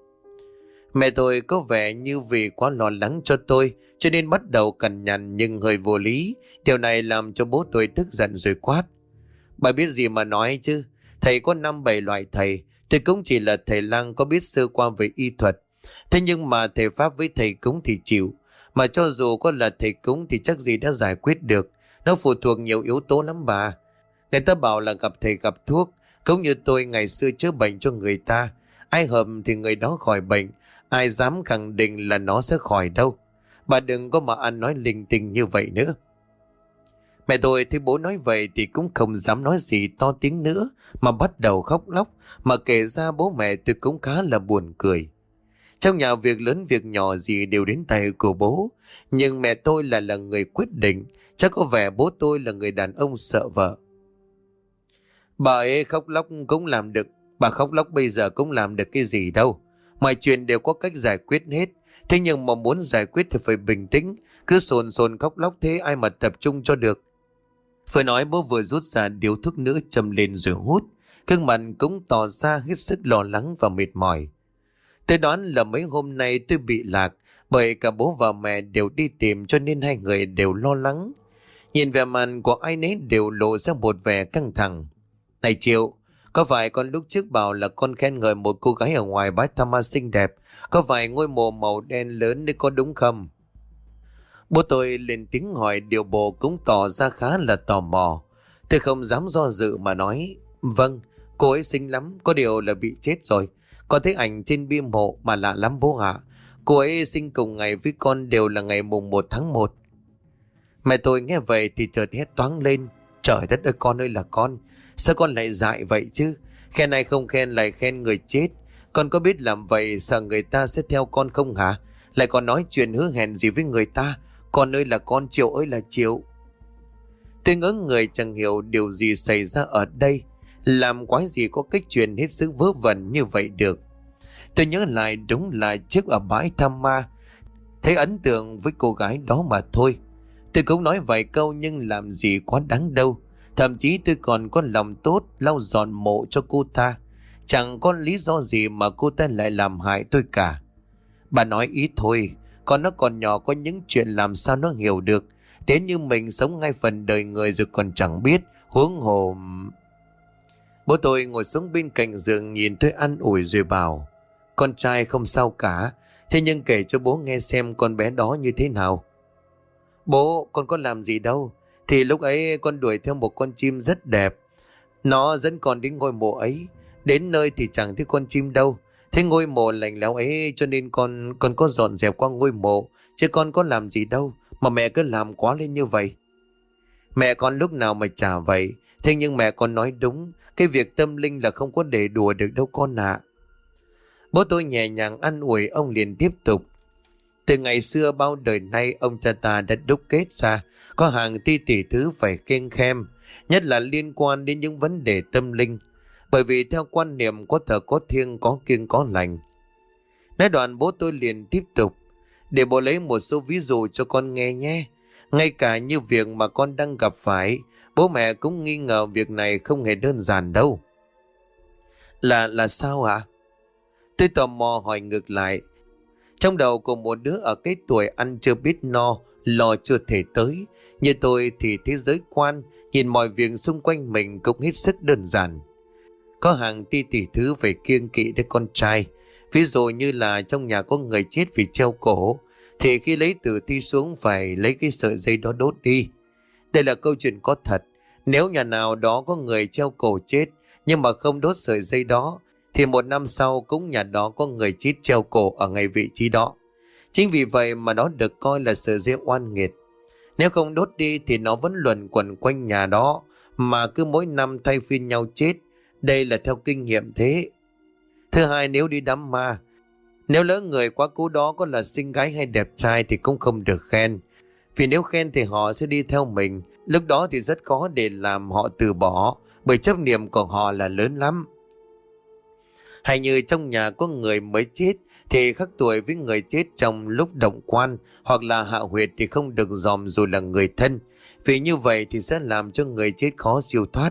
Mẹ tôi có vẻ như vì quá lo lắng cho tôi cho nên bắt đầu cằn nhằn nhưng hơi vô lý. Điều này làm cho bố tôi tức giận rồi quát: "Bà biết gì mà nói chứ? Thầy có năm bảy loại thầy. Tôi cũng chỉ là thầy lang có biết sơ qua về y thuật. Thế nhưng mà thầy Pháp với thầy cúng thì chịu. Mà cho dù có là thầy cúng thì chắc gì đã giải quyết được. Nó phụ thuộc nhiều yếu tố lắm bà. Người ta bảo là gặp thầy gặp thuốc. Cũng như tôi ngày xưa chữa bệnh cho người ta. Ai hợp thì người đó khỏi bệnh. Ai dám khẳng định là nó sẽ khỏi đâu. Bà đừng có mà ăn nói linh tinh như vậy nữa." Mẹ tôi thấy bố nói vậy thì cũng không dám nói gì to tiếng nữa mà bắt đầu khóc lóc. Mà kể ra bố mẹ tôi cũng khá là buồn cười. Trong nhà việc lớn việc nhỏ gì đều đến tay của bố. Nhưng mẹ tôi là là người quyết định. Chắc có vẻ bố tôi là người đàn ông sợ vợ. Bà ấy khóc lóc cũng làm được. Bà khóc lóc bây giờ cũng làm được cái gì đâu. Mọi chuyện đều có cách giải quyết hết. Thế nhưng mà muốn giải quyết thì phải bình tĩnh. Cứ sồn sồn khóc lóc thế ai mà tập trung cho được. Vừa nói bố vừa rút ra điếu thuốc nữa châm lên rồi hút. Gương mặt cũng tỏ ra hết sức lo lắng và mệt mỏi. Tôi đoán là mấy hôm nay tôi bị lạc, bởi cả bố và mẹ đều đi tìm cho nên hai người đều lo lắng. Nhìn vẻ mặt của ai nấy đều lộ ra một vẻ căng thẳng. "Này Triệu, có phải con lúc trước bảo là con khen ngợi một cô gái ở ngoài bãi Tha Ma xinh đẹp, có phải ngôi mộ màu đen lớn đấy có đúng không?" Bố tôi lên tiếng hỏi, điều bộ cũng tỏ ra khá là tò mò. Tôi không dám do dự mà nói: "Vâng, cô ấy xinh lắm, có điều là bị chết rồi. Con thấy ảnh trên bia mộ mà lạ lắm bố ạ. Cô ấy sinh cùng ngày với con, đều là ngày mùng một tháng một." Mẹ tôi nghe vậy thì chợt hét toáng lên: "Trời đất ơi con ơi là con, sao con lại dại vậy chứ? Khen này không khen lại khen người chết. Con có biết làm vậy sợ người ta sẽ theo con không hả? Lại còn nói chuyện hứa hẹn gì với người ta. Con ơi là con, Triệu ơi là Triệu." Tôi ngỡ người chẳng hiểu điều gì xảy ra ở đây. Làm quái gì có cách chuyện hết sức vớ vẩn như vậy được. Tôi nhớ lại đúng là trước ở bãi Tham Ma, thấy ấn tượng với cô gái đó mà thôi. Tôi cũng nói vài câu nhưng làm gì quá đáng đâu. Thậm chí tôi còn có lòng tốt lau dọn mộ cho cô ta. Chẳng có lý do gì mà cô ta lại làm hại tôi cả. Bà nói ít thôi, còn nó còn nhỏ có những chuyện làm sao nó hiểu được. Đến như mình sống ngay phần đời người rồi còn chẳng biết, huống hồ. Bố tôi ngồi xuống bên cạnh giường nhìn tôi an ủi rồi bảo: "Con trai không sao cả. Thế nhưng kể cho bố nghe xem con bé đó như thế nào." "Bố, con có làm gì đâu. Thì lúc ấy con đuổi theo một con chim rất đẹp. Nó dẫn con đến ngôi mộ ấy. Đến nơi thì chẳng thấy con chim đâu. Thế ngôi mộ lạnh lẽo ấy cho nên con con có dọn dẹp qua ngôi mộ. Chứ con có làm gì đâu mà mẹ cứ làm quá lên như vậy." Mẹ con lúc nào mà chả vậy. Thế nhưng mẹ con nói đúng. Cái việc tâm linh là không có để đùa được đâu con ạ. Bố tôi nhẹ nhàng an ủi ông liền tiếp tục: "Từ ngày xưa bao đời nay ông cha ta đã đúc kết ra có hàng tỷ tỷ thứ phải kiêng khem, nhất là liên quan đến những vấn đề tâm linh. Bởi vì theo quan niệm có thờ có thiêng, có kiêng có lành. Nói đoạn bố tôi liền tiếp tục. Để bố lấy một số ví dụ cho con nghe nhé. Ngay cả như việc mà con đang gặp phải, bố mẹ cũng nghi ngờ việc này không hề đơn giản đâu. Là là sao ạ? Tôi tò mò hỏi ngược lại. Trong đầu của một đứa ở cái tuổi ăn chưa biết no, lo chưa thể tới, như tôi thì thế giới quan, nhìn mọi việc xung quanh mình cũng hết sức đơn giản. Có hàng tỷ tỷ thứ về kiêng kỵ đứa con trai. Ví dụ như là trong nhà có người chết vì treo cổ, thì khi lấy tử thi xuống phải lấy cái sợi dây đó đốt đi. Đây là câu chuyện có thật. Nếu nhà nào đó có người treo cổ chết nhưng mà không đốt sợi dây đó, thì một năm sau cũng nhà đó có người chết treo cổ ở ngay vị trí đó. Chính vì vậy mà nó được coi là sợi dây oan nghiệt. Nếu không đốt đi thì nó vẫn luẩn quẩn quanh nhà đó, mà cứ mỗi năm thay phiên nhau chết. Đây là theo kinh nghiệm thế. Thứ hai, nếu đi đám ma, nếu lỡ người quá cố đó có là xinh gái hay đẹp trai thì cũng không được khen. Vì nếu khen thì họ sẽ đi theo mình. Lúc đó thì rất khó để làm họ từ bỏ, bởi chấp niệm của họ là lớn lắm. Hay như trong nhà có người mới chết thì khắc tuổi với người chết trong lúc động quan hoặc là hạ huyệt thì không được dòm dù là người thân. Vì như vậy thì sẽ làm cho người chết khó siêu thoát.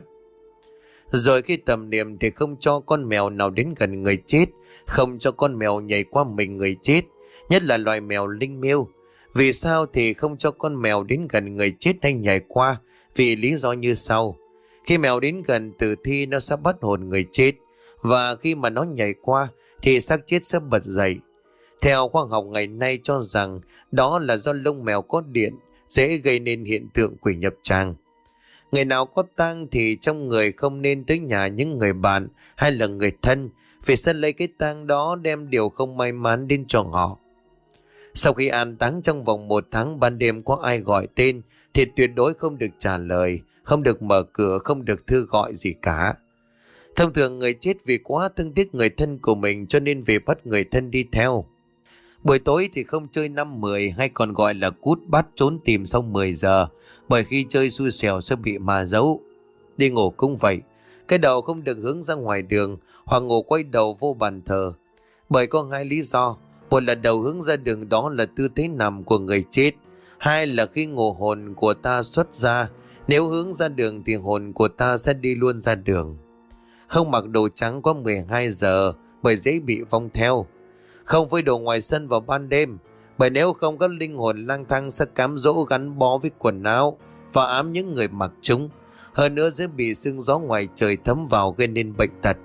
Rồi khi tầm niệm thì không cho con mèo nào đến gần người chết, không cho con mèo nhảy qua mình người chết, nhất là loài mèo linh miêu. Vì sao thì không cho con mèo đến gần người chết hay nhảy qua? Vì lý do như sau. Khi mèo đến gần tử thi nó sẽ bắt hồn người chết, và khi mà nó nhảy qua thì xác chết sẽ bật dậy. Theo khoa học ngày nay cho rằng đó là do lông mèo có điện, dễ gây nên hiện tượng quỷ nhập tràng. Người nào có tang thì trong người không nên tới nhà những người bạn hay là người thân, vì sẽ lấy cái tang đó đem điều không may mắn đến cho họ. Sau khi an táng trong vòng một tháng, ban đêm có ai gọi tên thì tuyệt đối không được trả lời, không được mở cửa, không được thư gọi gì cả. Thông thường người chết vì quá thương tiếc người thân của mình cho nên về bắt người thân đi theo. Buổi tối thì không chơi năm mười hay còn gọi là cút bắt trốn tìm sau mười giờ, bởi khi chơi xui xẻo sẽ bị ma giấu. Đi ngủ cũng vậy, cái đầu không được hướng ra ngoài đường hoặc ngủ quay đầu vô bàn thờ. Bởi có hai lý do. Một là đầu hướng ra đường đó là tư thế nằm của người chết. Hai là khi ngủ hồn của ta xuất ra, nếu hướng ra đường thì hồn của ta sẽ đi luôn ra đường. Không mặc đồ trắng quá mười hai giờ bởi dễ bị vong theo. Không phơi đồ ngoài sân vào ban đêm, bởi nếu không các linh hồn lang thang sẽ cám dỗ gắn bó với quần áo và ám những người mặc chúng. Hơn nữa sẽ bị sương gió ngoài trời thấm vào gây nên bệnh tật.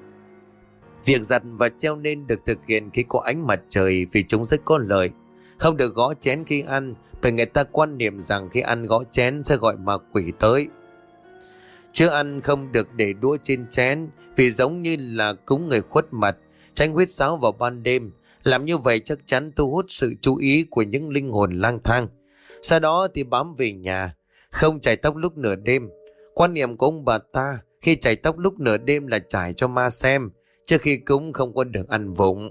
Việc giặt và treo nên được thực hiện khi có ánh mặt trời vì chúng rất có lợi. Không được gõ chén khi ăn, bởi người ta quan niệm rằng khi ăn gõ chén sẽ gọi ma quỷ tới. Chưa ăn không được để đũa trên chén, vì giống như là cúng người khuất mặt. Tránh huyết sáo vào ban đêm, làm như vậy chắc chắn thu hút sự chú ý của những linh hồn lang thang. Sau đó thì bám về nhà. Không chải tóc lúc nửa đêm. Quan niệm của ông bà ta, khi chải tóc lúc nửa đêm là chải cho ma xem, trước khi cúng không có được ăn vụng.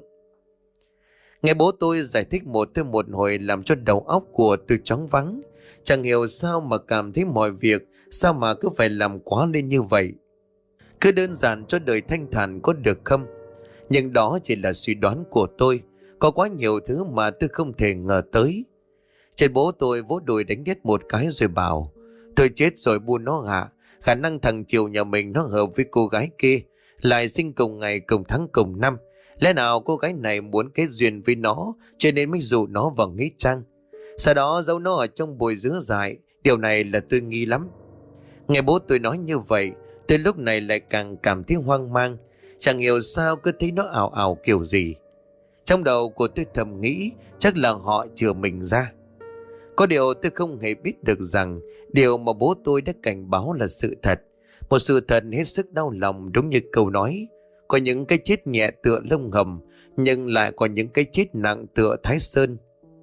Nghe bố tôi giải thích một thêm một hồi làm cho đầu óc của tôi choáng váng. Chẳng hiểu sao mà cảm thấy mọi việc sao mà cứ phải làm quá lên như vậy. Cứ đơn giản cho đời thanh thản có được không? Nhưng đó chỉ là suy đoán của tôi. Có quá nhiều thứ mà tôi không thể ngờ tới. Trên bố tôi vỗ đùi đánh đét một cái rồi bảo: tôi chết rồi buôn nó hạ. Khả năng thằng Triều nhà mình nó hợp với cô gái kia, lại sinh cùng ngày cùng tháng cùng năm. Lẽ nào cô gái này muốn kết duyên với nó, cho nên mới dụ nó vào nghĩa trang, sau đó giấu nó ở trong bụi dứa dại. Điều này là tôi nghi lắm. Nghe bố tôi nói như vậy, tôi lúc này lại càng cảm thấy hoang mang. Chẳng hiểu sao cứ thấy nó ảo ảo kiểu gì. Trong đầu của tôi thầm nghĩ chắc là họ chừa mình ra. Có điều tôi không hề biết được rằng điều mà bố tôi đã cảnh báo là sự thật. Một sự thật hết sức đau lòng, đúng như câu nói. Có những cái chết nhẹ tựa lông hầm, nhưng lại có những cái chết nặng tựa Thái Sơn.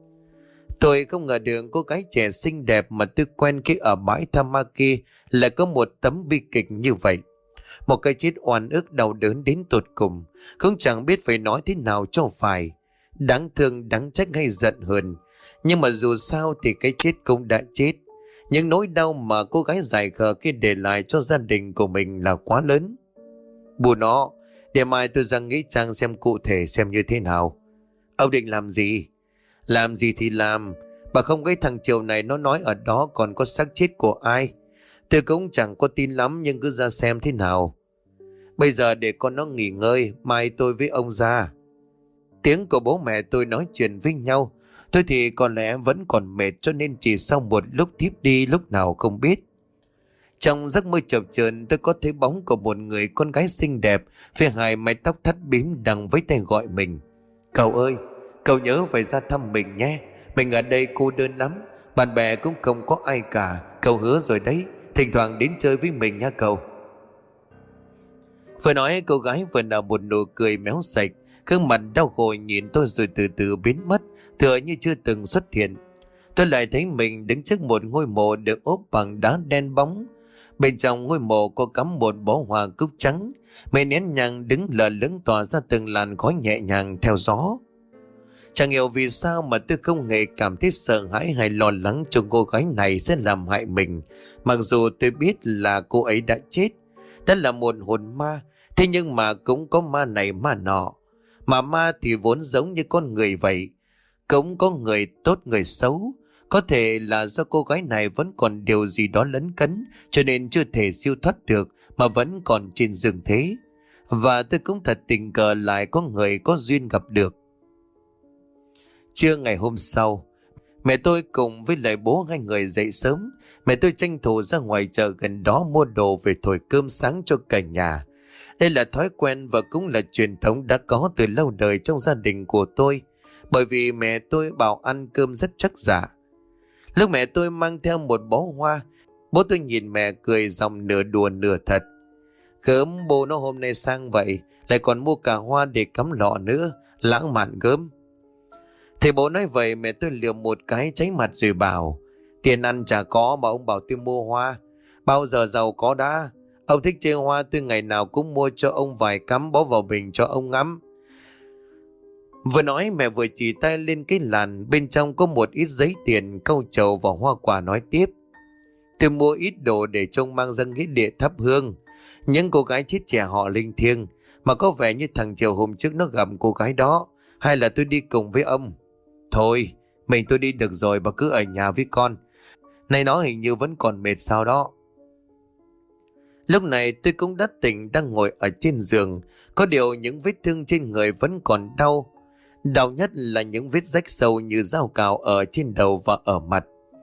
Tôi không ngờ được cô gái trẻ xinh đẹp mà tôi quen khi ở bãi Tham Ma kia lại có một tấm bi kịch như vậy. Một cái chết oan ức đau đớn đến tột cùng, không chẳng biết phải nói thế nào cho phải. Đáng thương, đáng trách hay giận hờn. Nhưng mà dù sao thì cái chết cũng đã chết. Những nỗi đau mà cô gái dài khờ kia để lại cho gia đình của mình là quá lớn. Bù nó, để mai tôi ra nghĩa trang xem cụ thể xem như thế nào. Ông định làm gì? Làm gì thì làm. Bà không cái thằng Triều này nó nói ở đó còn có xác chết của ai. Tôi cũng chẳng có tin lắm, nhưng cứ ra xem thế nào. Bây giờ để con nó nghỉ ngơi, mai tôi với ông ra. Tiếng của bố mẹ tôi nói chuyện với nhau. Tôi thì có lẽ vẫn còn mệt, cho nên chỉ sau một lúc thiếp đi lúc nào không biết. Trong giấc mơ chập chờn, tôi có thấy bóng của một người con gái xinh đẹp với hai mái tóc thắt bím đang với tay gọi mình. Cậu ơi, cậu nhớ phải ra thăm mình nhé. Mình ở đây cô đơn lắm, bạn bè cũng không có ai cả. Cậu hứa rồi đấy, thỉnh thoảng đến chơi với mình nha cậu. Vừa nói cô gái vừa nở một nụ cười méo sạch, gương mặt đau khổ nhìn tôi rồi từ từ biến mất, tựa như chưa từng xuất hiện. Tôi lại thấy mình đứng trước một ngôi mộ được ốp bằng đá đen bóng. Bên trong ngôi mộ có cắm một bó hoa cúc trắng, mấy nén nhang đứng lờ lững tỏa ra từng làn khói nhẹ nhàng theo gió. Chẳng hiểu vì sao mà tôi không hề cảm thấy sợ hãi hay lo lắng cho cô gái này sẽ làm hại mình. Mặc dù tôi biết là cô ấy đã chết, đó là một hồn ma, thế nhưng mà cũng có ma này ma nọ. Mà ma thì vốn giống như con người vậy, cũng có người tốt người xấu. Có thể là do cô gái này vẫn còn điều gì đó lấn cấn, cho nên chưa thể siêu thoát được mà vẫn còn trên giường thế. Và tôi cũng thật tình cờ lại có người có duyên gặp được. Trưa ngày hôm sau, mẹ tôi cùng với lại bố hai người dậy sớm. Mẹ tôi tranh thủ ra ngoài chợ gần đó mua đồ về thổi cơm sáng cho cả nhà. Đây là thói quen và cũng là truyền thống đã có từ lâu đời trong gia đình của tôi, bởi vì mẹ tôi bảo ăn cơm rất chắc dạ. Lúc mẹ tôi mang theo một bó hoa, bố tôi nhìn mẹ cười giọng nửa đùa nửa thật. Gớm, bố nó hôm nay sang vậy, lại còn mua cả hoa để cắm lọ nữa, lãng mạn gớm. Thì bố nói vậy mẹ tôi liều một cái cháy mặt rồi bảo, tiền ăn chả có mà ông bảo tôi mua hoa, bao giờ giàu có đã. Ông thích chơi hoa, tôi ngày nào cũng mua cho ông vài cắm bó vào bình cho ông ngắm. Vừa nói mẹ vừa chỉ tay lên cái làn, bên trong có một ít giấy tiền, cau trầu và hoa quả, nói tiếp. Tôi mua ít đồ để trông mang ra nghĩa địa thắp hương. Những cô gái chết trẻ họ linh thiêng, mà có vẻ như thằng Triều hôm trước nó gặp cô gái đó. Hay là tôi đi cùng với ông? Thôi, mình tôi đi được rồi, bà cứ ở nhà với con. Này nó hình như vẫn còn mệt sao đó. Lúc này tôi cũng đã tỉnh, đang ngồi ở trên giường. Có điều những vết thương trên người vẫn còn đau. Đau nhất là những vết rách sâu như dao cào ở trên đầu và ở mặt.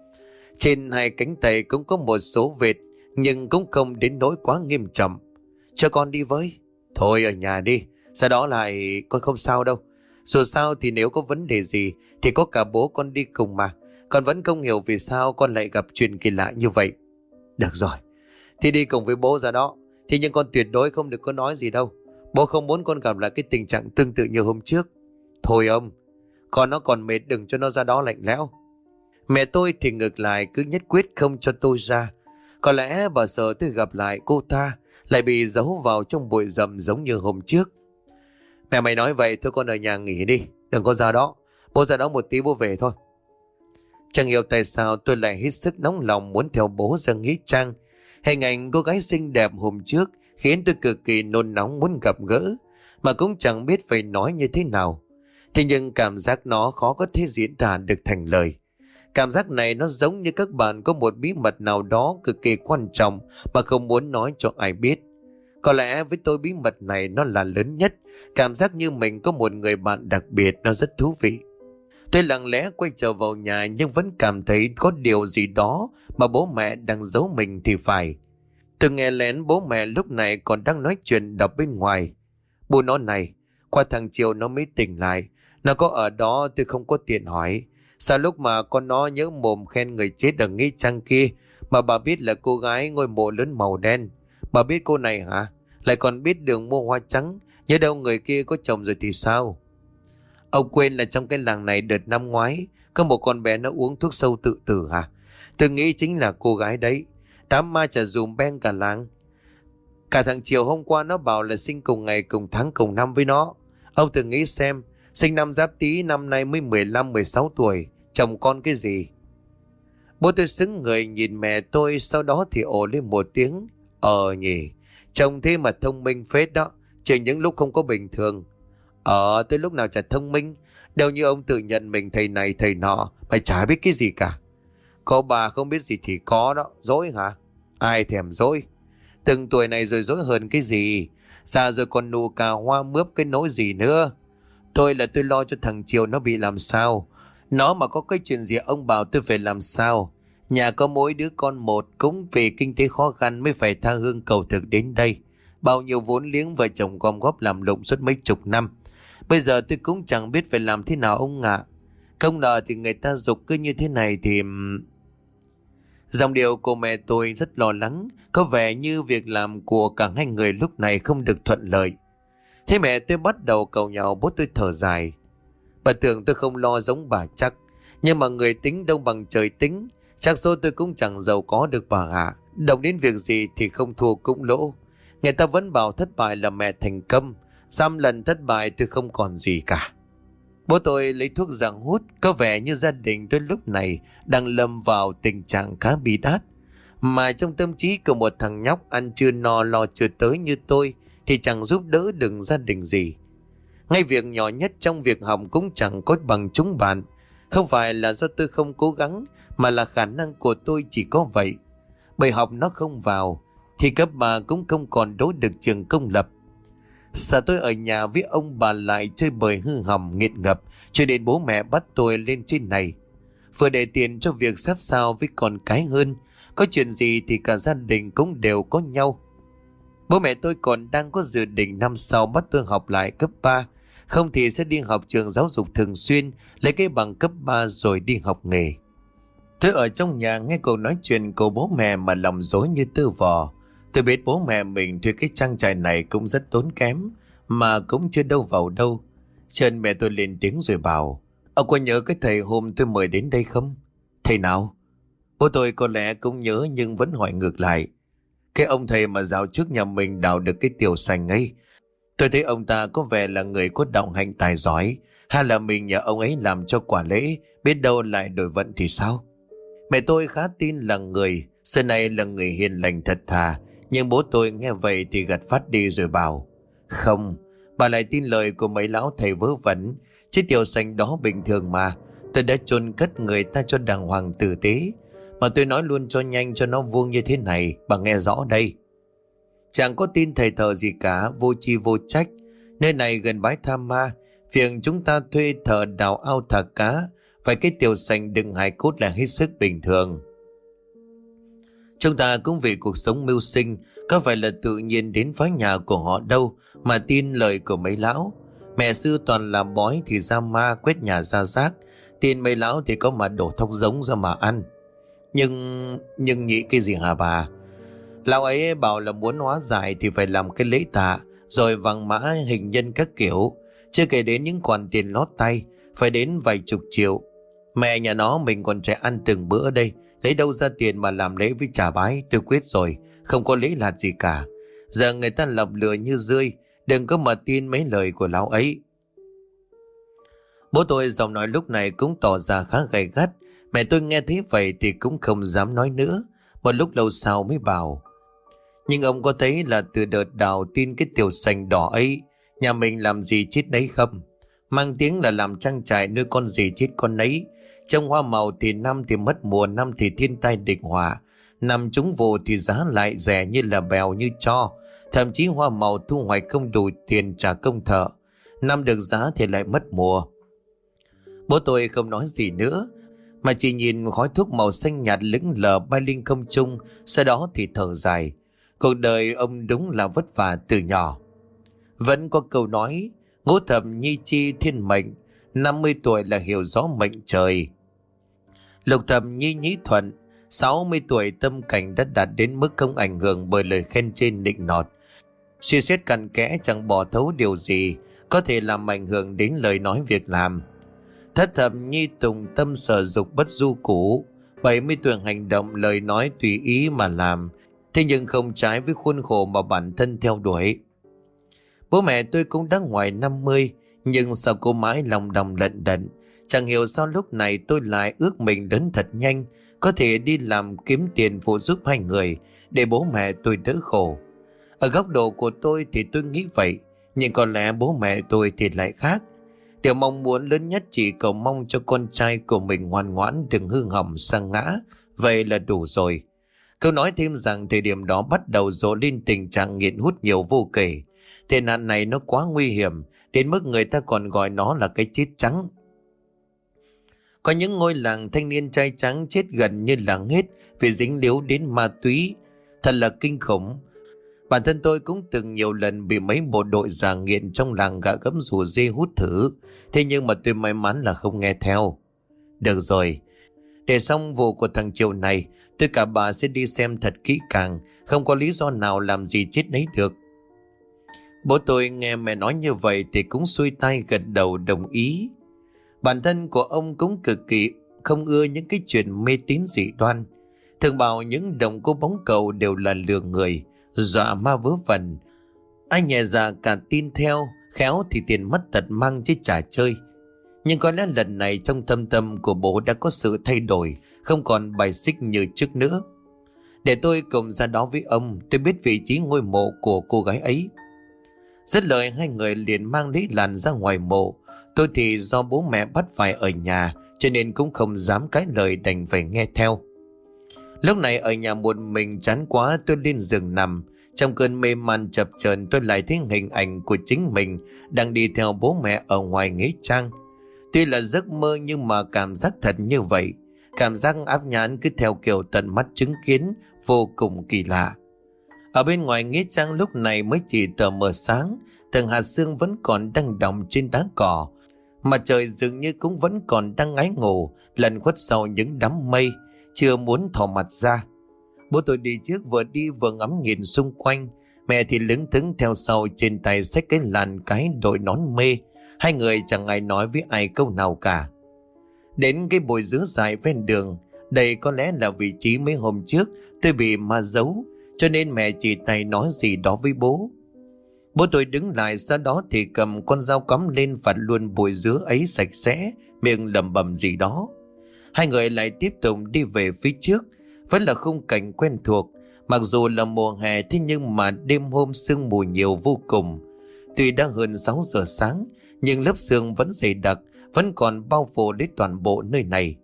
Trên hai cánh tay cũng có một số vết, nhưng cũng không đến nỗi quá nghiêm trọng. Cho con đi với. Thôi ở nhà đi, sau đó lại con không sao đâu. Dù sao thì nếu có vấn đề gì thì có cả bố con đi cùng mà. Con vẫn không hiểu vì sao con lại gặp chuyện kỳ lạ như vậy. Được rồi, thì đi cùng với bố ra đó. Thì nhưng con tuyệt đối không được có nói gì đâu. Bố không muốn con gặp lại cái tình trạng tương tự như hôm trước. Thôi ông, con nó còn mệt, đừng cho nó ra đó lạnh lẽo. Mẹ tôi thì ngược lại cứ nhất quyết không cho tôi ra. Có lẽ bà sợ tôi gặp lại cô ta lại bị giấu vào trong bụi rậm giống như hôm trước. Mẹ mày nói vậy thôi, con ở nhà nghỉ đi, đừng có ra đó. Bố ra đó một tí bố về thôi. Chẳng hiểu tại sao tôi lại hết sức nóng lòng muốn theo bố ra nghĩa trang. Hình ảnh cô gái xinh đẹp hôm trước khiến tôi cực kỳ nôn nóng muốn gặp gỡ, mà cũng chẳng biết phải nói như thế nào. Thế nhưng cảm giác nó khó có thể diễn tả được thành lời. Cảm giác này nó giống như các bạn có một bí mật nào đó cực kỳ quan trọng mà không muốn nói cho ai biết. Có lẽ với tôi bí mật này nó là lớn nhất. Cảm giác như mình có một người bạn đặc biệt, nó rất thú vị. Tôi lặng lẽ quay trở vào nhà nhưng vẫn cảm thấy có điều gì đó mà bố mẹ đang giấu mình thì phải. Tôi nghe lén bố mẹ lúc này còn đang nói chuyện đọc bên ngoài. Bố nó này, qua thằng Chiều nó mới tỉnh lại. Nó có ở đó tôi không có tiện hỏi. Sao lúc mà con nó nhớ mồm khen người chết ở nghĩa trang kia mà bà biết là cô gái ngôi mộ lớn màu đen. Bà biết cô này hả? Lại còn biết đường mua hoa trắng. Nhớ đâu người kia có chồng rồi thì sao? Ông quên là trong cái làng này đợt năm ngoái có một con bé nó uống thuốc sâu tự tử hả? Tôi nghĩ chính là cô gái đấy. Đám ma chả dùm beng cả làng. Cả thằng Chiều hôm qua nó bảo là sinh cùng ngày cùng tháng cùng năm với nó. Ông thử nghĩ xem, sinh năm Giáp Tý năm nay mới mười lăm mười sáu tuổi, chồng con cái gì? Bố tôi sững người nhìn mẹ tôi, sau đó thì ồ lên một tiếng. Ờ nhỉ, chồng thế mà thông minh phết đó, chỉ những lúc không có bình thường. Ờ, tới lúc nào chả thông minh. Đâu như ông tự nhận mình thầy này thầy nọ, mày chả biết cái gì cả. Có bà không biết gì thì có đó, dối hả? Ai thèm dối. Từng tuổi này rồi dối hơn cái gì. Xa rồi còn nụ cà hoa mướp cái nỗi gì nữa. Tôi là tôi lo cho thằng Triều nó bị làm sao. Nó mà có cái chuyện gì ông bảo tôi phải làm sao. Nhà có mỗi đứa con một, cũng vì kinh tế khó khăn mới phải tha hương cầu thực đến đây. Bao nhiêu vốn liếng vợ chồng gom góp làm lụng suốt mấy chục năm. Bây giờ tôi cũng chẳng biết phải làm thế nào ông ạ. Công nợ thì người ta giục cứ như thế này thì... Dòng điệu của mẹ tôi rất lo lắng, có vẻ như việc làm của cả hai người lúc này không được thuận lợi. Thế mẹ tôi bắt đầu cầu nhau, bố tôi thở dài. Bà tưởng tôi không lo giống bà chắc, nhưng mà người tính đâu bằng trời tính. Chắc số tôi cũng chẳng giàu có được bà ạ. Động đến việc gì thì không thua cũng lỗ. Người ta vẫn bảo thất bại là mẹ thành công. Xăm lần thất bại tôi không còn gì cả. Bố tôi lấy thuốc giang hút, có vẻ như gia đình tôi lúc này đang lâm vào tình trạng khá bi đát. Mà trong tâm trí của một thằng nhóc ăn chưa no lo chưa tới như tôi thì chẳng giúp đỡ được gia đình gì. Ngay việc nhỏ nhất trong việc học cũng chẳng có bằng chúng bạn. Không phải là do tôi không cố gắng, mà là khả năng của tôi chỉ có vậy. Bởi học nó không vào thì cấp ba cũng không còn đỗ được trường công lập. Sợ tôi ở nhà với ông bà lại chơi bời hư hỏng nghiện ngập, cho đến bố mẹ bắt tôi lên trên này. Vừa để tiền cho việc sát sao với con cái hơn, có chuyện gì thì cả gia đình cũng đều có nhau. Bố mẹ tôi còn đang có dự định năm sau bắt tôi học lại cấp ba, không thì sẽ đi học trường giáo dục thường xuyên, lấy cái bằng cấp ba rồi đi học nghề. Tôi ở trong nhà nghe câu nói chuyện của bố mẹ mà lòng rối như tơ vò. Tôi biết bố mẹ mình thuê cái trang trại này cũng rất tốn kém, mà cũng chưa đâu vào đâu. Trần mẹ tôi lên tiếng rồi bảo: Ông có nhớ cái thầy hôm tôi mời đến đây không? Thầy nào? Bố tôi có lẽ cũng nhớ nhưng vẫn hỏi ngược lại: Cái ông thầy mà dạo trước nhà mình đào được cái tiểu sành ấy. Tôi thấy ông ta có vẻ là người có đạo hạnh tài giỏi, hay là mình nhờ ông ấy làm cho quả lễ, biết đâu lại đổi vận thì sao? Mẹ tôi khá tin là người xưa này là người hiền lành thật thà, nhưng bố tôi nghe vậy thì gật phát đi rồi bảo: Không, bà lại tin lời của mấy lão thầy vớ vẩn. Chứ tiểu sành đó bình thường mà. Tôi đã chôn cất người ta cho đàng hoàng tử tế. Mà tôi nói luôn cho nhanh cho nó vuông như thế này, bà nghe rõ đây. Chẳng có tin thầy thờ gì cả, vô tri vô trách. Nơi này gần bãi tha ma, việc chúng ta thuê thợ đào ao thả cá, vậy cái tiểu sành đựng hài cốt là hết sức bình thường. Chúng ta cũng vì cuộc sống mưu sinh, có phải là tự nhiên đến phá nhà của họ đâu mà tin lời của mấy lão. Mẹ xưa toàn làm bói thì ra ma, quét nhà ra rác. Tin mấy lão thì có mà đổ thóc giống ra mà ăn. Nhưng, nhưng nghĩ cái gì hả bà? Lão ấy bảo là muốn hóa giải thì phải làm cái lễ tạ, rồi vàng mã hình nhân các kiểu. Chưa kể đến những khoản tiền lót tay, phải đến vài chục triệu. Mẹ nhà nó mình còn trẻ ăn từng bữa đây, lấy đâu ra tiền mà làm lễ với trả bái. Tôi quyết rồi, không có lễ lạt gì cả. Giờ người ta lọc lừa như rươi, đừng có mà tin mấy lời của lão ấy. Bố tôi giọng nói lúc này cũng tỏ ra khá gay gắt. Mẹ tôi nghe thấy vậy thì cũng không dám nói nữa. Một lúc lâu sau mới bảo: Nhưng ông có thấy là từ đợt đào tin cái tiểu sành đỏ ấy, nhà mình làm gì chết nấy không? Mang tiếng là làm trang trại nuôi con gì chết con nấy. Trồng hoa màu thì năm thì mất mùa, năm thì thiên tai địch họa. Năm trúng vụ thì giá lại rẻ như là bèo như cho. Thậm chí hoa màu thu hoạch không đủ tiền trả công thợ. Năm được giá thì lại mất mùa. Bố tôi không nói gì nữa, mà chỉ nhìn khói thuốc màu xanh nhạt lững lờ bay lên không trung, sau đó thì thở dài. Cuộc đời ông đúng là vất vả từ nhỏ. Vẫn có câu nói: Ngũ thập nhi chi thiên mệnh, năm mươi tuổi là hiểu rõ mệnh trời. Lục thập nhi nhí thuận, sáu mươi tuổi tâm cảnh đã đạt đến mức không ảnh hưởng bởi lời khen trên nịnh nọt. Suy xét cặn kẽ chẳng bỏ thấu điều gì có thể làm ảnh hưởng đến lời nói việc làm. Thất thập nhi tùng tâm sở dục bất du cũ, bảy mươi tuổi hành động lời nói tùy ý mà làm, thế nhưng không trái với khuôn khổ mà bản thân theo đuổi. Bố mẹ tôi cũng đã ngoài năm mươi, nhưng sao cô mãi lòng đồng lận đận. Chẳng hiểu sao lúc này tôi lại ước mình lớn thật nhanh, có thể đi làm kiếm tiền phụ giúp hai người, để bố mẹ tôi đỡ khổ. Ở góc độ của tôi thì tôi nghĩ vậy, nhưng có lẽ bố mẹ tôi thì lại khác. Điều mong muốn lớn nhất chỉ cầu mong cho con trai của mình ngoan ngoãn, đừng hư hỏng sa ngã. Vậy là đủ rồi. Câu nói thêm rằng thời điểm đó bắt đầu dỗ lên tình trạng nghiện hút nhiều vô kể. Tệ nạn này nó quá nguy hiểm, đến mức người ta còn gọi nó là cái chết trắng. Có những ngôi làng thanh niên trai trắng chết gần như là hết vì dính líu đến ma túy. Thật là kinh khủng. Bản thân tôi cũng từng nhiều lần bị mấy bộ đội già nghiện trong làng gạ gẫm rủ dê hút thử. Thế nhưng mà tôi may mắn là không nghe theo. Được rồi, để xong vụ của thằng Triệu này, tôi cả bà sẽ đi xem thật kỹ càng. Không có lý do nào làm gì chết nấy được. Bố tôi nghe mẹ nói như vậy thì cũng xuôi tay gật đầu đồng ý. Bản thân của ông cũng cực kỳ không ưa những cái chuyện mê tín dị đoan. Thường bảo những đồng cô bóng cầu đều là lừa người, dọa ma vớ vẩn. Ai nhẹ dạ cả tin theo, khéo thì tiền mất tật mang chứ chả chơi. Nhưng có lẽ lần này trong thâm tâm của bố đã có sự thay đổi, không còn bài xích như trước nữa. Để tôi cùng ra đó với ông, tôi biết vị trí ngôi mộ của cô gái ấy. Dứt lời hai người liền mang lấy làn ra ngoài mộ. Tôi thì do bố mẹ bắt phải ở nhà, cho nên cũng không dám cãi lời, đành phải nghe theo. Lúc này ở nhà một mình chán quá, tôi lên giường nằm. Trong cơn mê man chập chờn, tôi lại thấy hình ảnh của chính mình đang đi theo bố mẹ ở ngoài nghĩa trang. Tuy là giấc mơ nhưng mà cảm giác thật như vậy. Cảm giác áp nhãn cứ theo kiểu tận mắt chứng kiến, vô cùng kỳ lạ. Ở bên ngoài nghĩa trang lúc này mới chỉ tờ mờ sáng, từng hạt sương vẫn còn đang đọng trên đá cỏ. Mặt trời dường như cũng vẫn còn đang ngáy ngủ, lẩn khuất sau những đám mây, chưa muốn thò mặt ra. Bố tôi đi trước, vừa đi vừa ngắm nhìn xung quanh. Mẹ thì lững thững theo sau, trên tay xách cái làn cái đội nón mê. Hai người chẳng ai nói với ai câu nào cả. Đến cái bụi dứa dài ven đường, đây có lẽ là vị trí mấy hôm trước tôi bị ma giấu, cho nên mẹ chỉ tay nói gì đó với bố. Bố tôi đứng lại, sau đó thì cầm con dao cắm lên vặt luôn bụi dứa ấy sạch sẽ, miệng lẩm bẩm gì đó. Hai người lại tiếp tục đi về phía trước. Vẫn là khung cảnh quen thuộc. Mặc dù là mùa hè, thế nhưng mà đêm hôm sương mù nhiều vô cùng. Tuy đã hơn sáu giờ sáng, nhưng lớp sương vẫn dày đặc, vẫn còn bao phủ đến toàn bộ nơi này.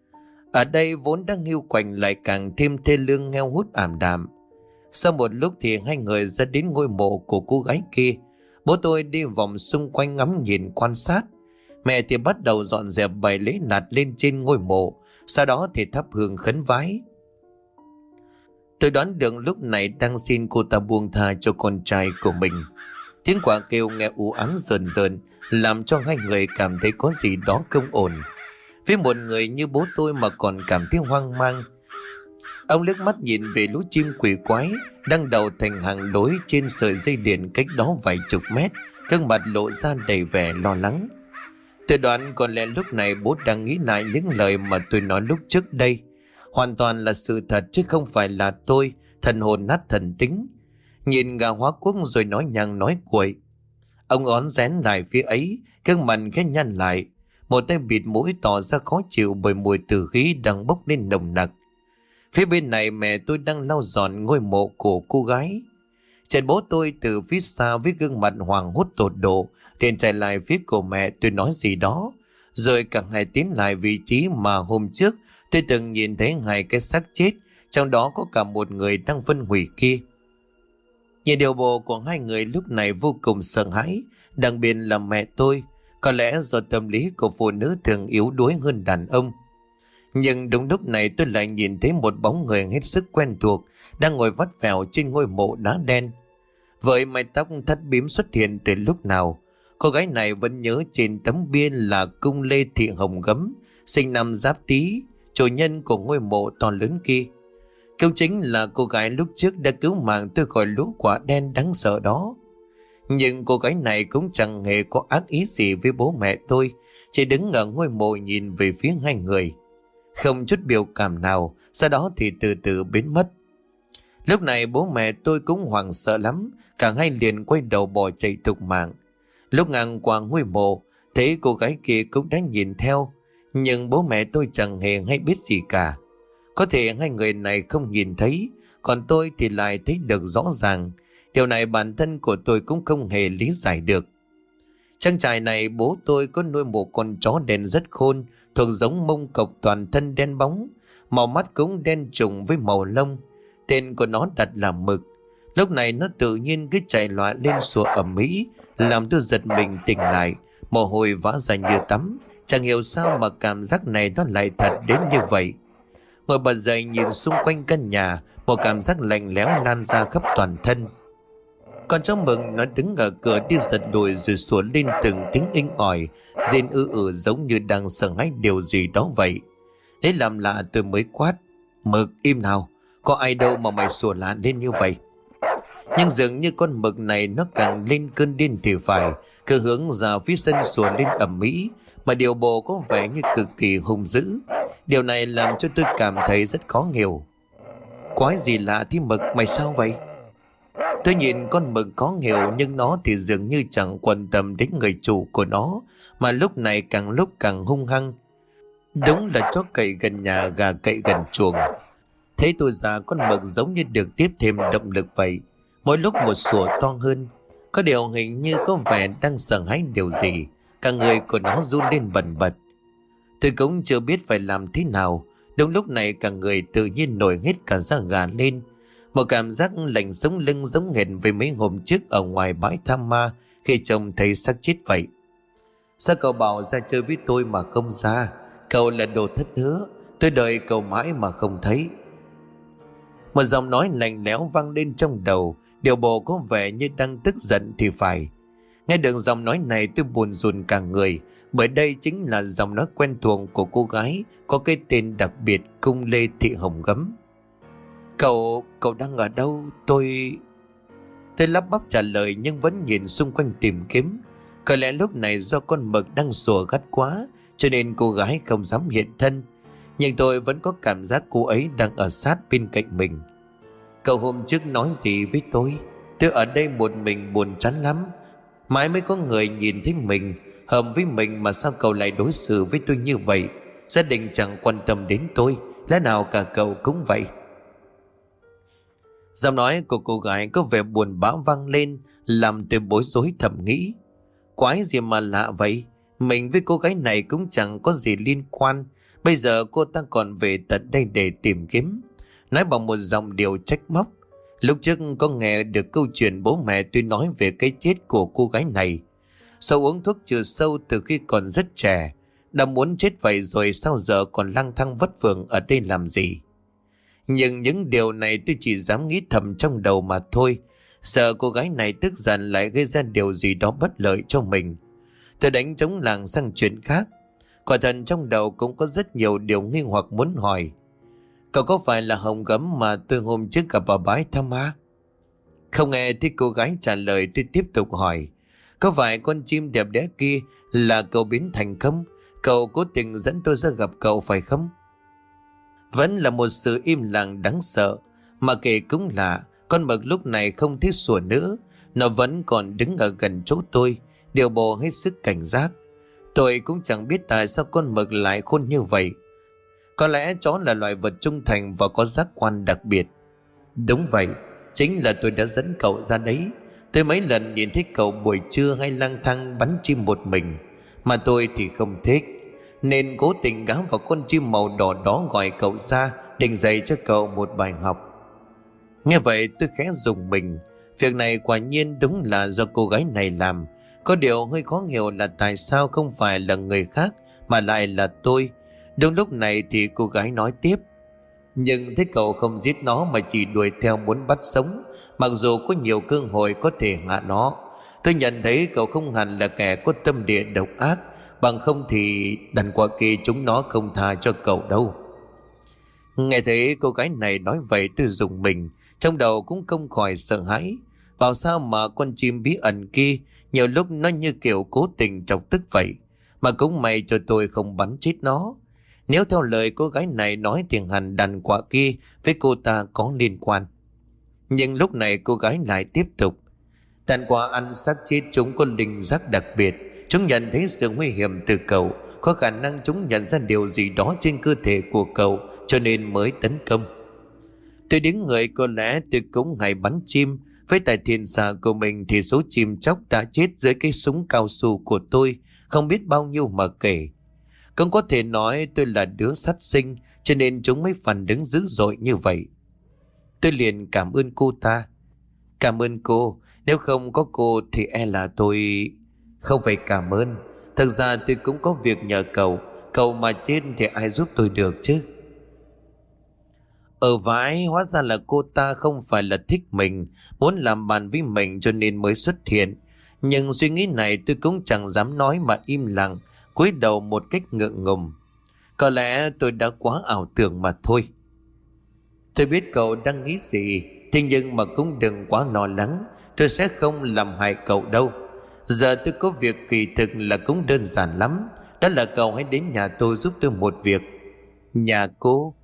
Ở đây vốn đang hiu quạnh lại càng thêm thê lương nghèo hút ảm đạm. Sau một lúc thì hai người ra đến ngôi mộ của cô gái kia. Bố tôi đi vòng xung quanh ngắm nhìn quan sát. Mẹ thì bắt đầu dọn dẹp bày lễ lạt lên trên ngôi mộ, sau đó thì thắp hương khấn vái. Tôi đoán được lúc này đang xin cô ta buông tha cho con trai của mình. Tiếng quả kêu nghe u ám rờn rợn, làm cho hai người cảm thấy có gì đó không ổn. Với một người như bố tôi mà còn cảm thấy hoang mang. Ông liếc mắt nhìn về lũ chim quỷ quái đang đậu thành hàng lối trên sợi dây điện cách đó vài chục mét, gương mặt lộ ra đầy vẻ lo lắng. Tôi đoán có lẽ lúc này bố đang nghĩ lại những lời mà tôi nói lúc trước đây. Hoàn toàn là sự thật chứ không phải là tôi thần hồn nát thần tính. Nhìn gà hóa quốc rồi nói nhăng nói cuội. Ông ón rén lại phía ấy, gương mặt khẽ nhăn lại, một tay bịt mũi tỏ ra khó chịu bởi mùi tử khí đang bốc lên nồng nặc. Phía bên này mẹ tôi đang lau dọn ngôi mộ của cô gái. Chợt bố tôi từ phía xa với gương mặt hoảng hốt tột độ liền chạy lại phía của mẹ. Tôi nói gì đó, rồi cả hai tiến lại vị trí mà hôm trước tôi từng nhìn thấy hai cái xác chết, trong đó có cả một người đang phân hủy kia. Nhìn điều bộ của hai người lúc này vô cùng sợ hãi, đặc biệt là mẹ tôi. Có lẽ do tâm lý của phụ nữ thường yếu đuối hơn đàn ông. Nhưng đúng lúc này tôi lại nhìn thấy một bóng người hết sức quen thuộc đang ngồi vắt vẻo trên ngôi mộ đá đen. Với mái tóc thắt bím xuất hiện từ lúc nào, cô gái này vẫn nhớ trên tấm bia là cung Lê Thị Hồng Gấm, sinh năm Giáp Tý, chủ nhân của ngôi mộ to lớn kia. Câu chính là cô gái lúc trước đã cứu mạng tôi khỏi lũ quả đen đáng sợ đó. Nhưng cô gái này cũng chẳng hề có ác ý gì với bố mẹ tôi, chỉ đứng ở ngôi mộ nhìn về phía hai người, không chút biểu cảm nào, sau đó thì từ từ biến mất. Lúc này bố mẹ tôi cũng hoảng sợ lắm, cả hai liền quay đầu bỏ chạy thục mạng. Lúc ngang qua ngôi mộ, thấy cô gái kia cũng đã nhìn theo, nhưng bố mẹ tôi chẳng hề hay biết gì cả. Có thể hai người này không nhìn thấy, còn tôi thì lại thấy được rõ ràng. Điều này bản thân của tôi cũng không hề lý giải được. Trang trại này bố tôi có nuôi một con chó đen rất khôn, thuộc giống Mông Cộc, toàn thân đen bóng, màu mắt cũng đen trùng với màu lông. Tên của nó đặt là Mực. Lúc này nó tự nhiên cứ chạy loạn lên sủa ầm ĩ, làm tôi giật mình tỉnh lại, mồ hôi vã ra như tắm. Chẳng hiểu sao mà cảm giác này nó lại thật đến như vậy. Ngồi bật dậy nhìn xung quanh căn nhà, một cảm giác lạnh lẽo lan ra khắp toàn thân. Còn chó Mực nó đứng ở cửa đi giật đùi rồi sủa lên từng tiếng inh ỏi, rên ư ử giống như đang sợ hãi điều gì đó vậy. Thế làm lạ tôi mới quát: Mực, im nào, có ai đâu mà mày sủa lạ lên như vậy. Nhưng dường như con Mực này nó càng lên cơn điên thì phải, cứ hướng ra phía sân sủa lên ầm ĩ, mà điều bộ có vẻ như cực kỳ hung dữ. Điều này làm cho tôi cảm thấy rất khó hiểu. Quái gì lạ thì Mực, mày sao vậy? Tôi nhìn con Mực khó hiểu, nhưng nó thì dường như chẳng quan tâm đến người chủ của nó, mà lúc này càng lúc càng hung hăng. Đúng là chó cậy gần nhà, gà cậy gần chuồng. Thấy tôi già, con Mực giống như được tiếp thêm động lực vậy, mỗi lúc một sủa to hơn. Có điều hình như có vẻ đang sợ hãi điều gì, cả người của nó run lên bần bật. Tôi cũng chưa biết phải làm thế nào. Đúng lúc này cả người tự nhiên nổi hết cả da gà lên, một cảm giác lạnh sống lưng giống hệt với mấy hôm trước ở ngoài bãi Tham Ma khi trông thấy xác chết vậy. Sao cậu bảo ra chơi với tôi mà không ra? Cậu là đồ thất hứa, tôi đợi cậu mãi mà không thấy. Một giọng nói lạnh lẽo vang lên trong đầu, điều bộ có vẻ như đang tức giận thì phải. Nghe được giọng nói này tôi buồn rùn cả người, bởi đây chính là giọng nói quen thuộc của cô gái có cái tên đặc biệt Cung Lê Thị Hồng Gấm. Cậu, cậu đang ở đâu? Tôi... Tôi lắp bắp trả lời nhưng vẫn nhìn xung quanh tìm kiếm. Có lẽ lúc này do con Mực đang sủa gắt quá, cho nên cô gái không dám hiện thân. Nhưng tôi vẫn có cảm giác cô ấy đang ở sát bên cạnh mình. Cậu hôm trước nói gì với tôi? Tôi ở đây một mình buồn chán lắm. Mãi mới có người nhìn thấy mình, hợp với mình, mà sao cậu lại đối xử với tôi như vậy? Gia đình chẳng quan tâm đến tôi, lẽ nào cả cậu cũng vậy? Giọng nói của cô gái có vẻ buồn bã vang lên, làm tôi bối rối thầm nghĩ. Quái gì mà lạ vậy? Mình với cô gái này cũng chẳng có gì liên quan. Bây giờ cô ta còn về tận đây để tìm kiếm. Nói bằng một giọng điệu trách móc. Lúc trước có nghe được câu chuyện bố mẹ tôi nói về cái chết của cô gái này. Sau uống thuốc trừ sâu từ khi còn rất trẻ, đã muốn chết vậy rồi, sao giờ còn lang thang vất vưởng ở đây làm gì? Nhưng những điều này tôi chỉ dám nghĩ thầm trong đầu mà thôi, sợ cô gái này tức giận lại gây ra điều gì đó bất lợi cho mình. Tôi đánh trống làng sang chuyện khác. Quả thật trong đầu cũng có rất nhiều điều nghi hoặc muốn hỏi. Cậu có phải là Hồng Gấm mà tôi hôm trước gặp ở bãi Tham Ma? Không nghe thấy cô gái trả lời, tôi tiếp tục hỏi. Có phải con chim đẹp đẽ kia là cậu biến thành không? Cậu cố tình dẫn tôi ra gặp cậu phải không? Vẫn là một sự im lặng đáng sợ. Mà kể cũng lạ, con Mực lúc này không thấy sủa nữa. Nó vẫn còn đứng ở gần chỗ tôi, điều bộ hết sức cảnh giác. Tôi cũng chẳng biết tại sao con Mực lại khôn như vậy. Có lẽ chó là loài vật trung thành và có giác quan đặc biệt. Đúng vậy, chính là tôi đã dẫn cậu ra đấy. Tôi mấy lần nhìn thấy cậu buổi trưa hay lang thang bắn chim một mình, mà tôi thì không thích, nên cố tình gán vào con chim màu đỏ đó gọi cậu ra, định dạy cho cậu một bài học. Nghe vậy tôi khẽ rùng mình. Việc này quả nhiên đúng là do cô gái này làm. Có điều hơi khó hiểu là tại sao không phải là người khác mà lại là tôi. Đúng lúc này thì cô gái nói tiếp. Nhưng thấy cậu không giết nó mà chỉ đuổi theo muốn bắt sống, mặc dù có nhiều cơ hội có thể hạ nó, tôi nhận thấy cậu không hẳn là kẻ có tâm địa độc ác. Bằng không thì đàn quạ kia chúng nó không tha cho cậu đâu. Nghe thấy cô gái này nói vậy tôi rùng mình, trong đầu cũng không khỏi sợ hãi. Bảo sao mà con chim bí ẩn kia nhiều lúc nó như kiểu cố tình chọc tức vậy, mà cũng may cho tôi không bắn chết nó. Nếu theo lời cô gái này nói thì hẳn đàn quạ kia với cô ta có liên quan. Nhưng lúc này cô gái lại tiếp tục. Đàn quạ ăn xác chết chúng có linh giác đặc biệt. Chúng nhận thấy sự nguy hiểm từ cậu, có khả năng chúng nhận ra điều gì đó trên cơ thể của cậu, cho nên mới tấn công. Tôi đứng người, có lẽ tôi cũng hay bắn chim, Với tài thiên xạ của mình thì số chim chóc đã chết dưới cái súng cao su của tôi không biết bao nhiêu mà kể. Cũng có thể nói tôi là đứa sát sinh, cho nên chúng mới phản ứng dữ dội như vậy. Tôi liền cảm ơn cô ta. Cảm ơn cô, nếu không có cô thì e là tôi... Không phải cảm ơn, thực ra tôi cũng có việc nhờ cậu. Cậu mà chết thì ai giúp tôi được chứ? Ở vãi, hóa ra là cô ta không phải là thích mình, muốn làm bạn với mình cho nên mới xuất hiện. Nhưng suy nghĩ này tôi cũng chẳng dám nói mà im lặng, cúi đầu một cách ngượng ngùng. Có lẽ tôi đã quá ảo tưởng mà thôi. Tôi biết cậu đang nghĩ gì, thế nhưng mà cũng đừng quá lo lắng, tôi sẽ không làm hại cậu đâu. Giờ tôi có việc kỳ thực là cũng đơn giản lắm, đó là cậu hãy đến nhà tôi giúp tôi một việc. Nhà cô?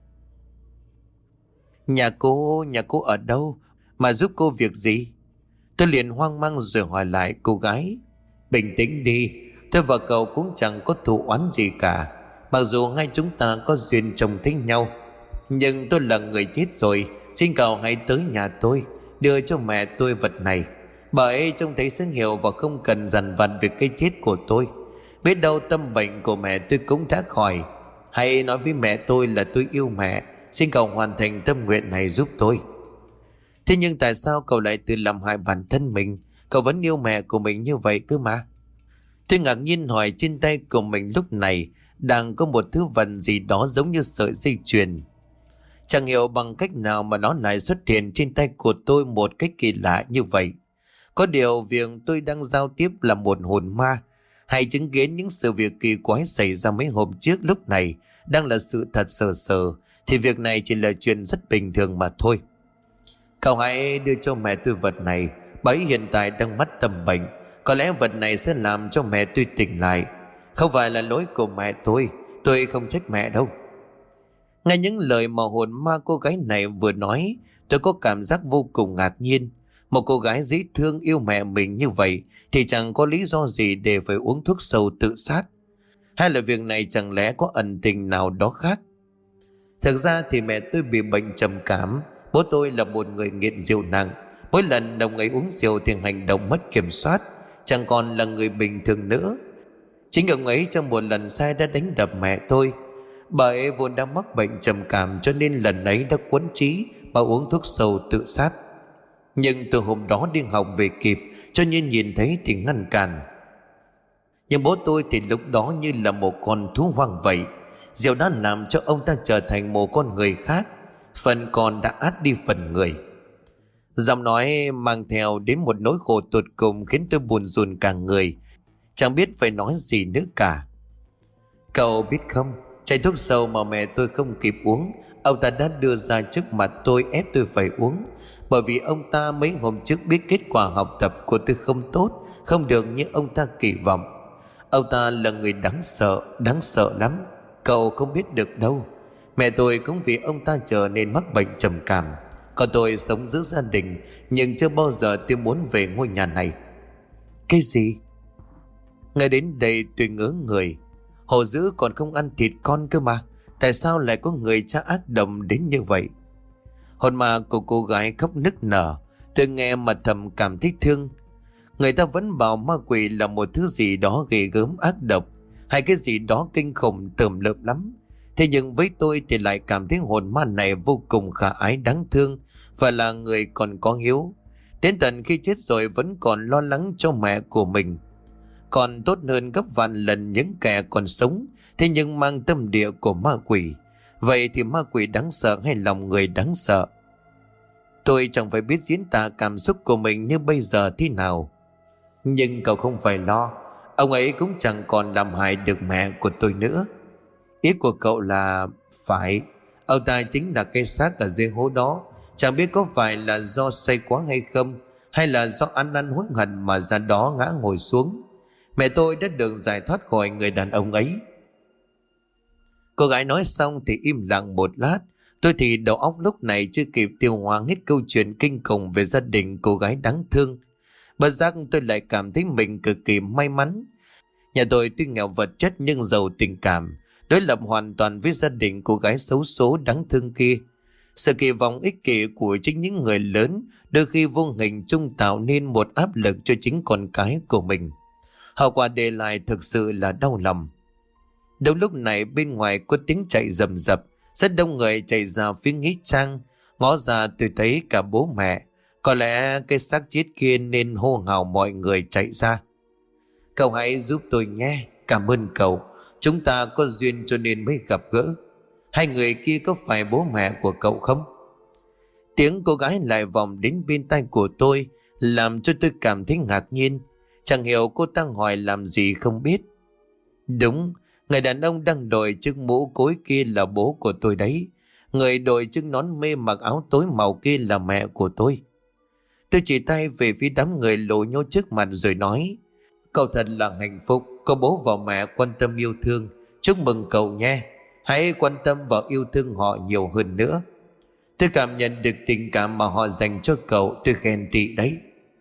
Nhà cô, nhà cô ở đâu? Mà giúp cô việc gì? Tôi liền hoang mang rồi hỏi lại cô gái. Bình tĩnh đi, tôi và cậu cũng chẳng có thù oán gì cả. Mặc dù hai chúng ta có duyên trông thấy nhau, nhưng tôi là người chết rồi. Xin cậu hãy tới nhà tôi, đưa cho mẹ tôi vật này. Bà ấy trông thấy sẽ hiểu và không cần dằn vặt về cái chết của tôi. Biết đâu tâm bệnh của mẹ tôi cũng đã khỏi. Hãy nói với mẹ tôi là tôi yêu mẹ. Xin cậu hoàn thành tâm nguyện này giúp tôi. Thế nhưng tại sao cậu lại tự làm hại bản thân mình? Cậu vẫn yêu mẹ của mình như vậy cơ mà. Tôi ngạc nhiên hỏi trên tay của mình lúc này đang có một thứ vật gì đó giống như sợi dây chuyền. Chẳng hiểu bằng cách nào mà nó lại xuất hiện trên tay của tôi một cách kỳ lạ như vậy. Có điều việc tôi đang giao tiếp là một hồn ma, hay chứng kiến những sự việc kỳ quái xảy ra mấy hôm trước lúc này đang là sự thật sờ sờ, thì việc này chỉ là chuyện rất bình thường mà thôi. Cậu hãy đưa cho mẹ tôi vật này. Bà ấy hiện tại đang mắc tâm bệnh, có lẽ vật này sẽ làm cho mẹ tôi tỉnh lại. Không phải là lỗi của mẹ tôi, tôi không trách mẹ đâu. Nghe những lời mà hồn ma cô gái này vừa nói, tôi có cảm giác vô cùng ngạc nhiên. Một cô gái dễ thương yêu mẹ mình như vậy thì chẳng có lý do gì để phải uống thuốc sâu tự sát. Hay là việc này chẳng lẽ có ẩn tình nào đó khác? Thực ra thì mẹ tôi bị bệnh trầm cảm. Bố tôi là một người nghiện rượu nặng. Mỗi lần ông ấy uống rượu thì hành động mất kiểm soát, chẳng còn là người bình thường nữa. Chính ông ấy trong một lần sai đã đánh đập mẹ tôi. Bà ấy vốn đã mắc bệnh trầm cảm, cho nên lần ấy đã quẫn trí mà uống thuốc sâu tự sát. Nhưng từ hôm đó đi học về kịp, cho nên nhìn thấy thì ngăn cản. Nhưng bố tôi thì lúc đó như là một con thú hoang vậy. Rượu đã làm cho ông ta trở thành một con người khác, phần con đã át đi phần người. Giọng nói mang theo đến một nỗi khổ tột cùng khiến tôi buồn rùn cả người, chẳng biết phải nói gì nữa cả. Cậu biết không, chai thuốc sâu mà mẹ tôi không kịp uống, ông ta đã đưa ra trước mặt tôi ép tôi phải uống. Bởi vì ông ta mấy hôm trước biết kết quả học tập của tôi không tốt, không được như ông ta kỳ vọng. Ông ta là người đáng sợ, đáng sợ lắm. Cậu không biết được đâu. Mẹ tôi cũng vì ông ta trở nên mắc bệnh trầm cảm. Còn tôi sống giữa gia đình, nhưng chưa bao giờ tôi muốn về ngôi nhà này. Cái gì? Ngay đến đây tôi ngớ người. Hổ dữ còn không ăn thịt con cơ mà, tại sao lại có người cha ác độc đến như vậy? Hồn ma của cô gái khóc nức nở. Tôi nghe mà thầm cảm thấy thương. Người ta vẫn bảo ma quỷ là một thứ gì đó ghê gớm ác độc, hay cái gì đó kinh khủng tởm lợm lắm. Thế nhưng với tôi thì lại cảm thấy hồn ma này vô cùng khả ái đáng thương, và là người còn có hiếu. Đến tận khi chết rồi vẫn còn lo lắng cho mẹ của mình. Còn tốt hơn gấp vạn lần những kẻ còn sống, thế nhưng mang tâm địa của ma quỷ. Vậy thì ma quỷ đáng sợ hay lòng người đáng sợ? Tôi chẳng phải biết diễn tả cảm xúc của mình như bây giờ thế nào. Nhưng cậu không phải lo, ông ấy cũng chẳng còn làm hại được mẹ của tôi nữa. Ý của cậu là... Phải, ông ta chính là cái xác ở dưới hố đó. Chẳng biết có phải là do say quá hay không, hay là do ăn năn hối hận mà ra đó ngã ngồi xuống. Mẹ tôi đã được giải thoát khỏi người đàn ông ấy. Cô gái nói xong thì im lặng một lát. Tôi thì đầu óc lúc này chưa kịp tiêu hóa hết câu chuyện kinh khủng về gia đình cô gái đáng thương. Bất giác tôi lại cảm thấy mình cực kỳ may mắn. Nhà tôi tuy nghèo vật chất nhưng giàu tình cảm, đối lập hoàn toàn với gia đình cô gái xấu số đáng thương kia. Sự kỳ vọng ích kỷ của chính những người lớn đôi khi vô hình chung tạo nên một áp lực cho chính con cái của mình. Hậu quả để lại thực sự là đau lòng. Đúng lúc này bên ngoài có tiếng chạy rầm rập, rất đông người chạy ra phía nghĩa trang. Ngó ra tôi thấy cả bố mẹ, có lẽ cái xác chết kia nên hô hào mọi người chạy ra. Cậu hãy giúp tôi nhé, cảm ơn cậu, chúng ta có duyên cho nên mới gặp gỡ. Hai người kia có phải bố mẹ của cậu không? Tiếng cô gái lại vọng đến bên tai của tôi, làm cho tôi cảm thấy ngạc nhiên. Chẳng hiểu cô ta hỏi làm gì không biết. Đúng, người đàn ông đang đội chiếc mũ cối kia là bố của tôi đấy. Người đội chiếc nón mê mặc áo tối màu kia là mẹ của tôi. Tôi chỉ tay về phía đám người lộ nhô trước mặt rồi nói: Cậu thật là hạnh phúc, có bố và mẹ quan tâm yêu thương. Chúc mừng cậu nhé, hãy quan tâm và yêu thương họ nhiều hơn nữa. Tôi cảm nhận được tình cảm mà họ dành cho cậu, tôi khen tị đấy.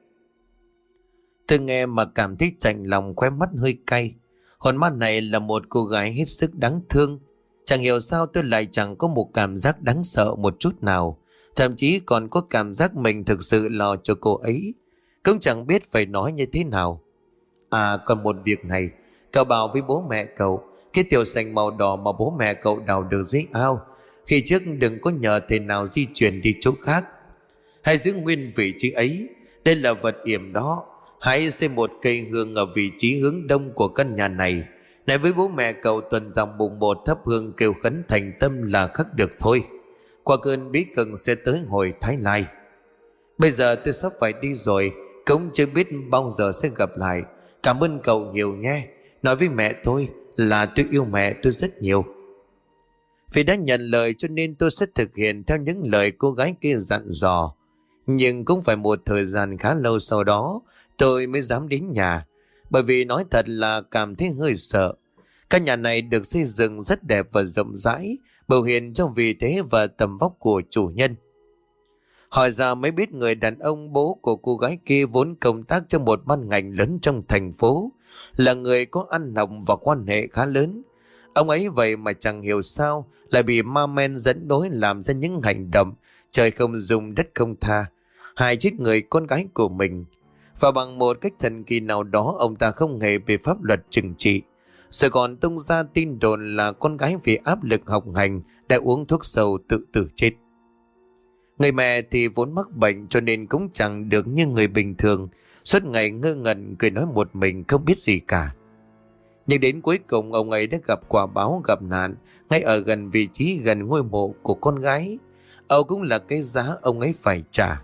Tôi nghe mà cảm thấy chạnh lòng, khóe mắt hơi cay. Hồn ma này là một cô gái hết sức đáng thương. Chẳng hiểu sao tôi lại chẳng có một cảm giác đáng sợ một chút nào. Thậm chí còn có cảm giác mình thực sự lo cho cô ấy. Cũng chẳng biết phải nói như thế nào. À còn một việc này, cậu bảo với bố mẹ cậu, cái tiểu sành màu đỏ mà bố mẹ cậu đào được dưới ao, khi trước đừng có nhờ thầy nào di chuyển đi chỗ khác. Hãy giữ nguyên vị trí ấy, đây là vật yểm đó. Hãy xây một cây hương ở vị trí hướng đông của căn nhà này. Nói với bố mẹ cậu tuần dòng mùng một thắp hương kêu khấn thành tâm là khắc được thôi. Qua cơn bí cực sẽ tới hồi Thái Lai. Bây giờ tôi sắp phải đi rồi, cũng chưa biết bao giờ sẽ gặp lại. Cảm ơn cậu nhiều nhé. Nói với mẹ tôi là tôi yêu mẹ tôi rất nhiều. Vì đã nhận lời cho nên tôi sẽ thực hiện theo những lời cô gái kia dặn dò. Nhưng cũng phải một thời gian khá lâu sau đó tôi mới dám đến nhà. Bởi vì nói thật là cảm thấy hơi sợ. Căn nhà này được xây dựng rất đẹp và rộng rãi, biểu hiện cho vị thế và tầm vóc của chủ nhân. Hỏi ra mới biết người đàn ông bố của cô gái kia vốn công tác trong một ban ngành lớn trong thành phố, là người có ăn học và quan hệ khá lớn. Ông ấy vậy mà chẳng hiểu sao lại bị ma men dẫn lối làm ra những hành động trời không dung đất không tha, hại chết người con gái của mình. Và bằng một cách thần kỳ nào đó ông ta không hề bị pháp luật trừng trị, rồi còn tung ra tin đồn là con gái vì áp lực học hành đã uống thuốc sâu tự tử chết. Người mẹ thì vốn mắc bệnh cho nên cũng chẳng được như người bình thường, suốt ngày ngơ ngẩn cười nói một mình không biết gì cả. Nhưng đến cuối cùng ông ấy đã gặp quả báo gặp nạn ngay ở gần vị trí gần ngôi mộ của con gái. Âu cũng là cái giá ông ấy phải trả.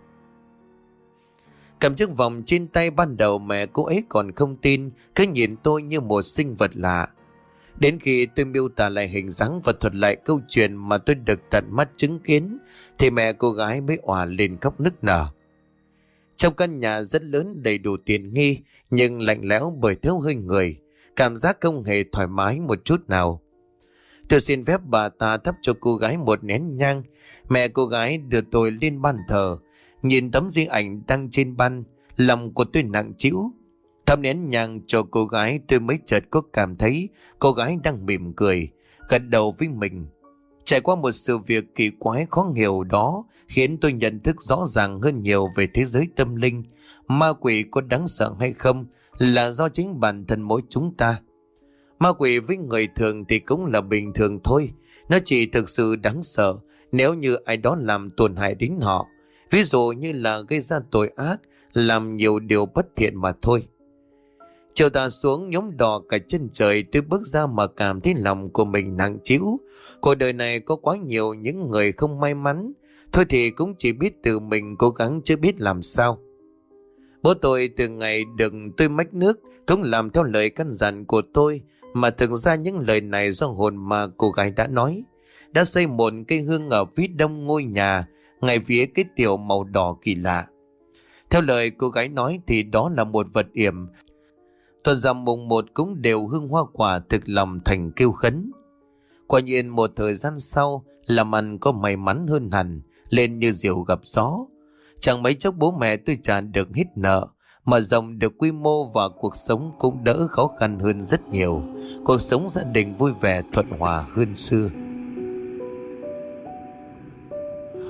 Cầm chiếc vòng trên tay ban đầu mẹ cô ấy còn không tin, cứ nhìn tôi như một sinh vật lạ. Đến khi tôi miêu tả lại hình dáng và thuật lại câu chuyện mà tôi được tận mắt chứng kiến, thì mẹ cô gái mới òa lên khóc nức nở. Trong căn nhà rất lớn đầy đủ tiện nghi, nhưng lạnh lẽo bởi thiếu hơi người, cảm giác không hề thoải mái một chút nào. Tôi xin phép bà ta thắp cho cô gái một nén nhang. Mẹ cô gái đưa tôi lên ban thờ. Nhìn tấm di ảnh đăng trên ban, lòng của tôi nặng trĩu. Thắp nén nhang cho cô gái, tôi mới chợt có cảm thấy cô gái đang mỉm cười, gật đầu với mình. Trải qua một sự việc kỳ quái khó hiểu đó khiến tôi nhận thức rõ ràng hơn nhiều về thế giới tâm linh. Ma quỷ có đáng sợ hay không là do chính bản thân mỗi chúng ta. Ma quỷ với người thường thì cũng là bình thường thôi. Nó chỉ thực sự đáng sợ nếu như ai đó làm tổn hại đến họ. Ví dụ như là gây ra tội ác, làm nhiều điều bất thiện mà thôi. Chiều tà xuống nhóm đỏ cả chân trời, tôi bước ra mà cảm thấy lòng của mình nặng trĩu. Cuộc đời này có quá nhiều những người không may mắn. Thôi thì cũng chỉ biết tự mình cố gắng chứ biết làm sao. Bố tôi từ ngày được tôi mách nước cũng làm theo lời căn dặn của tôi. Mà thực ra những lời này do hồn mà cô gái đã nói. Đã xây một cây hương ở phía đông ngôi nhà, ngay phía cái tiểu màu đỏ kỳ lạ. Theo lời cô gái nói thì đó là một vật yểm. Tuần rằm mùng một cũng đều hương hoa quả thực lòng thành kêu khấn. Quả nhiên một thời gian sau, làm ăn có may mắn hơn hẳn, lên như diều gặp gió. Chẳng mấy chốc bố mẹ tôi trả được hết nợ, mà rộng được quy mô và cuộc sống cũng đỡ khó khăn hơn rất nhiều. Cuộc sống gia đình vui vẻ thuận hòa hơn xưa.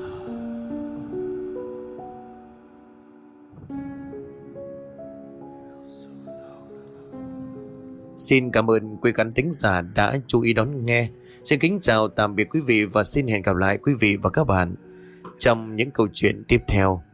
xin cảm ơn quý khán thính giả đã chú ý đón nghe. Xin kính chào tạm biệt quý vị và xin hẹn gặp lại quý vị và các bạn trong những câu chuyện tiếp theo.